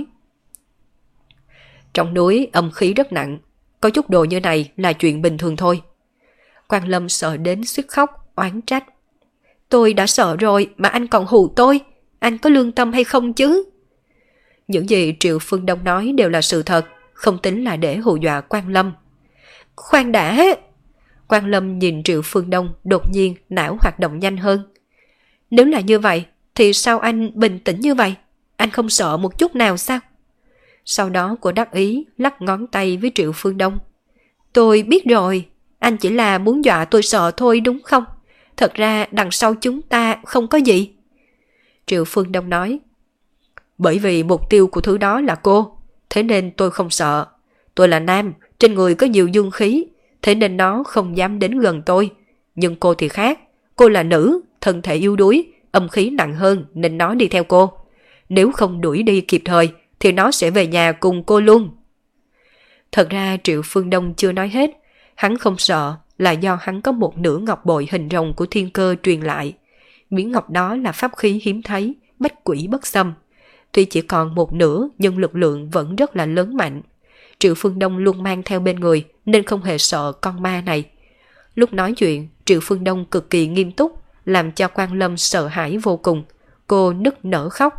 Trong núi âm khí rất nặng, có chút đồ như này là chuyện bình thường thôi. Quang Lâm sợ đến suýt khóc, oán trách. Tôi đã sợ rồi mà anh còn hù tôi, anh có lương tâm hay không chứ? Những gì Triệu Phương Đông nói đều là sự thật, không tính là để hù dọa Quang Lâm. Khoan đã! Quang Lâm nhìn Triệu Phương Đông đột nhiên não hoạt động nhanh hơn. Nếu là như vậy, thì sao anh bình tĩnh như vậy? Anh không sợ một chút nào sao? Sau đó cô đắc ý lắc ngón tay với Triệu Phương Đông. Tôi biết rồi, anh chỉ là muốn dọa tôi sợ thôi đúng không? Thật ra đằng sau chúng ta không có gì. Triệu Phương Đông nói. Bởi vì mục tiêu của thứ đó là cô, thế nên tôi không sợ. Tôi là nam, trên người có nhiều dương khí, thế nên nó không dám đến gần tôi. Nhưng cô thì khác, cô là nữ, thân thể yếu đuối, âm khí nặng hơn nên nó đi theo cô. Nếu không đuổi đi kịp thời thì nó sẽ về nhà cùng cô luôn. Thật ra Triệu Phương Đông chưa nói hết. Hắn không sợ là do hắn có một nửa ngọc bội hình rồng của thiên cơ truyền lại. Miếng ngọc đó là pháp khí hiếm thấy, bách quỷ bất xâm. Tuy chỉ còn một nửa nhưng lực lượng vẫn rất là lớn mạnh. Triệu Phương Đông luôn mang theo bên người nên không hề sợ con ma này. Lúc nói chuyện, Triệu Phương Đông cực kỳ nghiêm túc, làm cho Quang Lâm sợ hãi vô cùng. Cô nức nở khóc.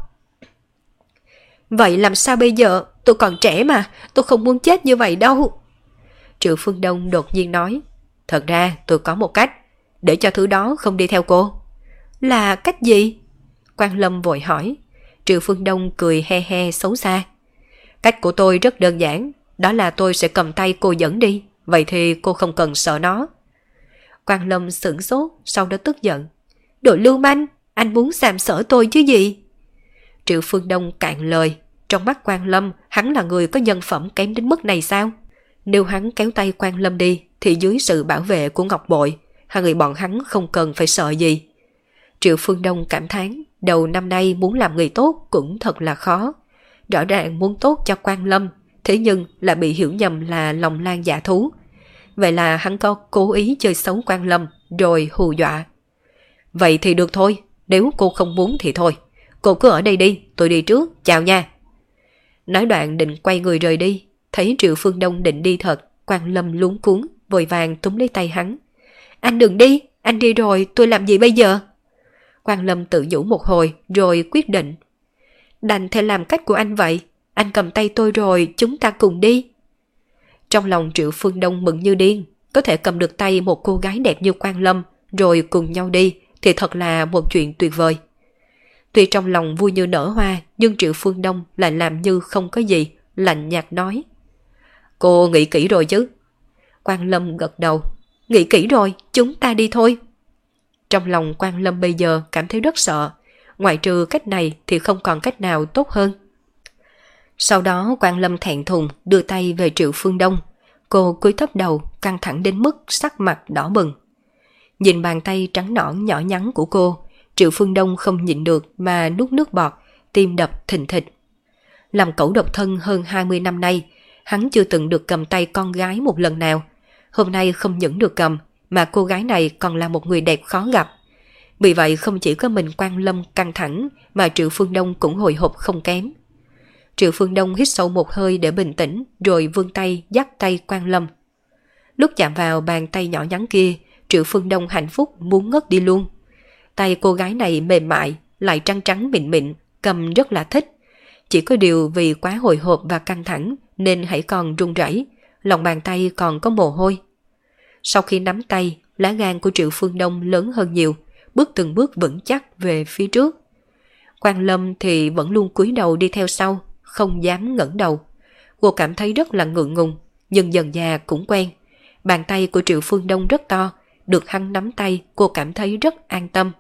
Vậy làm sao bây giờ? Tôi còn trẻ mà, tôi không muốn chết như vậy đâu. Triệu Phương Đông đột nhiên nói. Thật ra tôi có một cách, để cho thứ đó không đi theo cô. Là cách gì? Quang Lâm vội hỏi. Triệu Phương Đông cười he he xấu xa. Cách của tôi rất đơn giản, đó là tôi sẽ cầm tay cô dẫn đi, vậy thì cô không cần sợ nó. Quang Lâm sửng sốt, sau đó tức giận. Đồ lưu manh, anh muốn sàm sỡ tôi chứ gì? Triệu Phương Đông cạn lời, trong mắt Quang Lâm, hắn là người có nhân phẩm kém đến mức này sao? Nếu hắn kéo tay Quang Lâm đi, thì dưới sự bảo vệ của Ngọc Bội, hai người bọn hắn không cần phải sợ gì. Triệu Phương Đông cảm thán, đầu năm nay muốn làm người tốt cũng thật là khó. Rõ ràng muốn tốt cho Quang Lâm, thế nhưng là bị hiểu nhầm là lòng lan dạ thú. Vậy là hắn có cố ý chơi xấu Quang Lâm, rồi hù dọa. Vậy thì được thôi, nếu cô không muốn thì thôi. Cô cứ ở đây đi, tôi đi trước, chào nha. Nói đoạn định quay người rời đi, thấy Triệu Phương Đông định đi thật, Quang Lâm luống cuống, vội vàng túm lấy tay hắn. Anh đừng đi, anh đi rồi tôi làm gì bây giờ? Quang Lâm tự nhủ một hồi rồi quyết định. Đành theo làm cách của anh vậy, anh cầm tay tôi rồi chúng ta cùng đi. Trong lòng Triệu Phương Đông mừng như điên, có thể cầm được tay một cô gái đẹp như Quang Lâm rồi cùng nhau đi thì thật là một chuyện tuyệt vời. Tuy trong lòng vui như nở hoa nhưng Triệu Phương Đông lại làm như không có gì, lạnh nhạt nói. Cô nghĩ kỹ rồi chứ? Quang Lâm gật đầu. Nghĩ kỹ rồi, chúng ta đi thôi. Trong lòng Quang Lâm bây giờ cảm thấy rất sợ, ngoại trừ cách này thì không còn cách nào tốt hơn. Sau đó Quang Lâm thẹn thùng đưa tay về Triệu Phương Đông. Cô cúi thấp đầu, căng thẳng đến mức sắc mặt đỏ bừng. Nhìn bàn tay trắng nõn nhỏ nhắn của cô, Triệu Phương Đông không nhịn được mà nuốt nước bọt, tim đập thình thịch. Làm cẩu độc thân hơn 20 năm nay, hắn chưa từng được cầm tay con gái một lần nào. Hôm nay không những được cầm, mà cô gái này còn là một người đẹp khó gặp. Vì vậy không chỉ có mình Quang Lâm căng thẳng, mà Triệu Phương Đông cũng hồi hộp không kém. Triệu Phương Đông hít sâu một hơi để bình tĩnh, rồi vươn tay dắt tay Quang Lâm. Lúc chạm vào bàn tay nhỏ nhắn kia, Triệu Phương Đông hạnh phúc muốn ngất đi luôn. Tay cô gái này mềm mại, lại trắng trắng mịn mịn, cầm rất là thích. Chỉ có điều vì quá hồi hộp và căng thẳng nên hãy còn run rẩy, lòng bàn tay còn có mồ hôi. Sau khi nắm tay, lá gan của Triệu Phương Đông lớn hơn nhiều, bước từng bước vững chắc về phía trước. Quang Lâm thì vẫn luôn cúi đầu đi theo sau, không dám ngẩng đầu. Cô cảm thấy rất là ngượng ngùng, nhưng dần dà cũng quen. Bàn tay của Triệu Phương Đông rất to, được hắn nắm tay cô cảm thấy rất an tâm.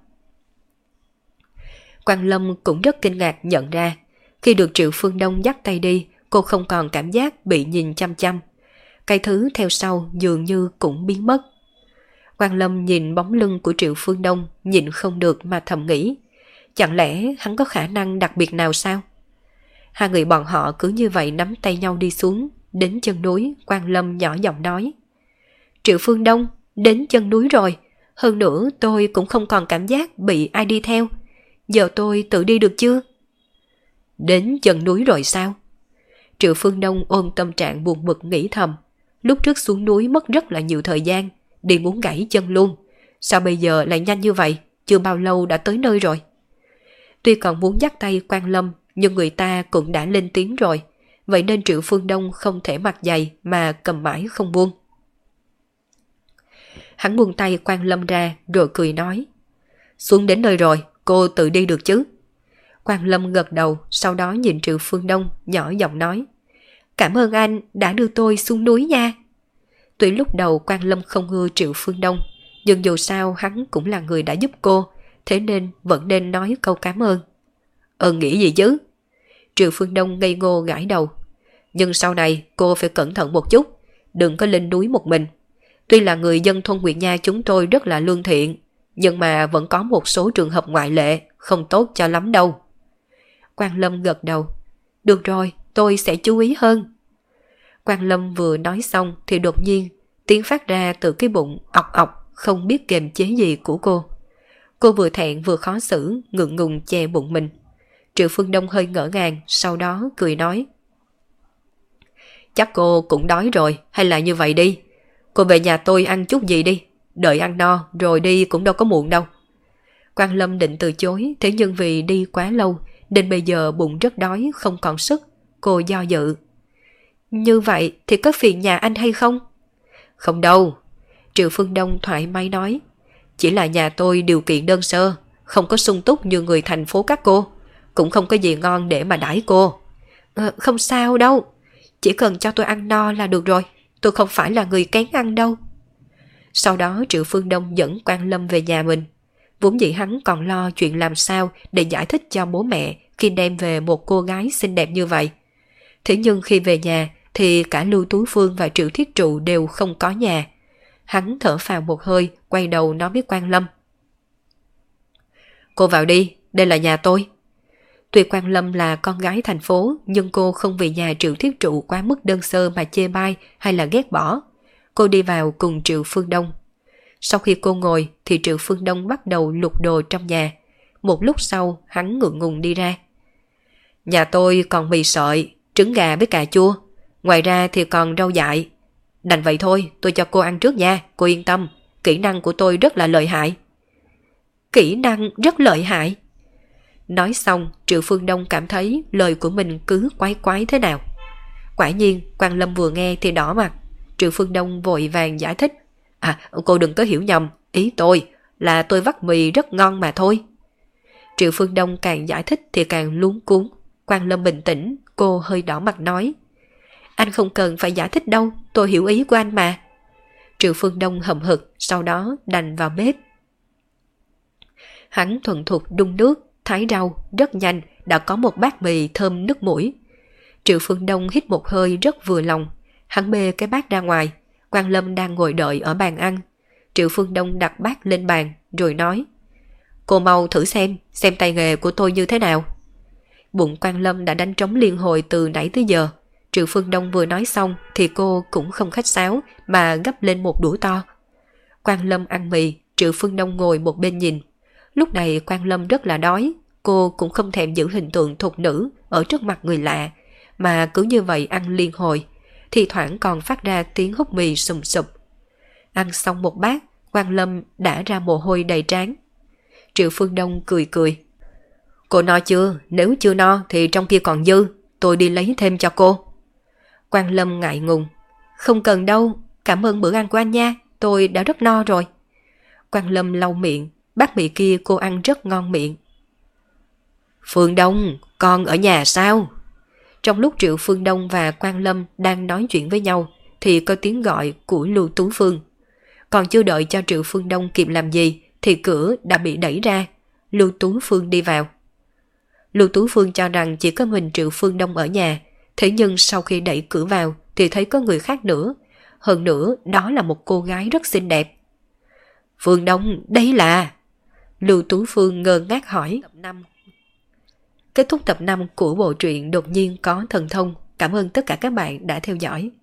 Quang Lâm cũng rất kinh ngạc nhận ra, khi được Triệu Phương Đông dắt tay đi, cô không còn cảm giác bị nhìn chăm chăm. Cái thứ theo sau dường như cũng biến mất. Quang Lâm nhìn bóng lưng của Triệu Phương Đông, nhịn không được mà thầm nghĩ, chẳng lẽ hắn có khả năng đặc biệt nào sao? Hai người bọn họ cứ như vậy nắm tay nhau đi xuống, đến chân núi. Quang Lâm nhỏ giọng nói, Triệu Phương Đông, đến chân núi rồi, hơn nữa tôi cũng không còn cảm giác bị ai đi theo, giờ tôi tự đi được chưa? Đến chân núi rồi sao? Triệu Phương Đông ôm tâm trạng buồn bực nghĩ thầm, lúc trước xuống núi mất rất là nhiều thời gian, đi muốn gãy chân luôn, sao bây giờ lại nhanh như vậy, chưa bao lâu đã tới nơi rồi. Tuy còn muốn dắt tay Quang Lâm, nhưng người ta cũng đã lên tiếng rồi, vậy nên Triệu Phương Đông không thể mặc dày mà cầm mãi không buông. Hắn buông tay Quang Lâm ra rồi cười nói, xuống đến nơi rồi, cô tự đi được chứ? Quang Lâm gật đầu, sau đó nhìn Triệu Phương Đông nhỏ giọng nói, cảm ơn anh đã đưa tôi xuống núi nha. Tuy lúc đầu Quang Lâm không ưa Triệu Phương Đông, nhưng dù sao hắn cũng là người đã giúp cô, thế nên vẫn nên nói câu cảm ơn. Nghĩ gì chứ? Triệu Phương Đông ngây ngô gãi đầu. Nhưng sau này cô phải cẩn thận một chút, đừng có lên núi một mình. Tuy là người dân thôn Nguyệt Nha chúng tôi rất là lương thiện, nhưng mà vẫn có một số trường hợp ngoại lệ, không tốt cho lắm đâu. Quang Lâm gật đầu. Được rồi, tôi sẽ chú ý hơn. Quang Lâm vừa nói xong thì đột nhiên tiếng phát ra từ cái bụng ọc ọc không biết kiềm chế gì của cô. Cô vừa thẹn vừa khó xử, ngượng ngùng che bụng mình. Triệu Phương Đông hơi ngỡ ngàng, sau đó cười nói, chắc cô cũng đói rồi, hay là như vậy đi, cô về nhà tôi ăn chút gì đi, đợi ăn no rồi đi cũng đâu có muộn đâu. Quang Lâm định từ chối, thế nhưng vì đi quá lâu nên bây giờ bụng rất đói, không còn sức. Cô do dự. Như vậy thì có phiền nhà anh hay không? Không đâu, Triệu Phương Đông thoải mái nói, chỉ là nhà tôi điều kiện đơn sơ, không có sung túc như người thành phố các cô, cũng không có gì ngon để mà đãi cô. Không sao đâu, chỉ cần cho tôi ăn no là được rồi, tôi không phải là người kén ăn đâu. Sau đó Triệu Phương Đông dẫn Quang Lâm về nhà mình. Vốn dĩ hắn còn lo chuyện làm sao để giải thích cho bố mẹ khi đem về một cô gái xinh đẹp như vậy. Thế nhưng khi về nhà thì cả Lưu Tú Phương và Triệu Thiết Trụ đều không có nhà. Hắn thở phào một hơi, quay đầu nói với Quang Lâm, cô vào đi, đây là nhà tôi. Tuy Quang Lâm là con gái thành phố, nhưng cô không vì nhà Triệu Thiết Trụ quá mức đơn sơ mà chê bai hay là ghét bỏ. Cô đi vào cùng Triệu Phương Đông. Sau khi cô ngồi thì Triệu Phương Đông bắt đầu lục đồ trong nhà. Một lúc sau hắn ngượng ngùng đi ra. Nhà tôi còn mì sợi, trứng gà với cà chua, ngoài ra thì còn rau dại. Đành vậy thôi, tôi cho cô ăn trước nha, cô yên tâm, kỹ năng của tôi rất là lợi hại. Kỹ năng rất lợi hại? Nói xong Triệu Phương Đông cảm thấy lời của mình cứ quái quái thế nào. Quả nhiên Quang Lâm vừa nghe thì đỏ mặt. Triệu Phương Đông vội vàng giải thích, cô đừng có hiểu nhầm, ý tôi là tôi vắt mì rất ngon mà thôi. Triệu Phương Đông càng giải thích thì càng luống cuống. Quang Lâm bình tĩnh, cô hơi đỏ mặt nói, anh không cần phải giải thích đâu, tôi hiểu ý của anh mà. Triệu Phương Đông hậm hực, sau đó đành vào bếp. Hắn thuần thục đun nước, thái rau, rất nhanh đã có một bát mì thơm nước mũi. Triệu Phương Đông hít một hơi rất vừa lòng, hắn bê cái bát ra ngoài. Quang Lâm đang ngồi đợi ở bàn ăn. Triệu Phương Đông đặt bát lên bàn rồi nói, cô mau thử xem tay nghề của tôi như thế nào. Bụng Quang Lâm đã đánh trống liên hồi từ nãy tới giờ. Triệu Phương Đông vừa nói xong thì cô cũng không khách sáo mà gấp lên một đũa to. Quang Lâm ăn mì, Triệu Phương Đông ngồi một bên nhìn. Lúc này Quang Lâm rất là đói, cô cũng không thèm giữ hình tượng thục nữ ở trước mặt người lạ, mà cứ như vậy ăn liên hồi, thì thoảng còn phát ra tiếng hút mì sùm sụp. Ăn xong một bát, Quang Lâm đã ra mồ hôi đầy trán. Triệu Phương Đông cười cười. Cô no chưa? Nếu chưa no thì trong kia còn dư, tôi đi lấy thêm cho cô. Quang Lâm ngại ngùng. Không cần đâu, cảm ơn bữa ăn của anh nha, tôi đã rất no rồi. Quang Lâm lau miệng, bát mì kia cô ăn rất ngon miệng. Phương Đông, con ở nhà sao? Trong lúc Triệu Phương Đông và Quang Lâm đang nói chuyện với nhau thì có tiếng gọi của Lưu Tú Phương. Còn chưa đợi cho Triệu Phương Đông kịp làm gì thì cửa đã bị đẩy ra. Lưu Tú Phương đi vào. Lưu Tú Phương cho rằng chỉ có mình Triệu Phương Đông ở nhà, thế nhưng sau khi đẩy cửa vào thì thấy có người khác nữa. Hơn nữa đó là một cô gái rất xinh đẹp. Phương Đông, đây là... Lưu Tú Phương ngơ ngác hỏi. Kết thúc tập 5 của bộ truyện Đột nhiên có thần thông. Cảm ơn tất cả các bạn đã theo dõi.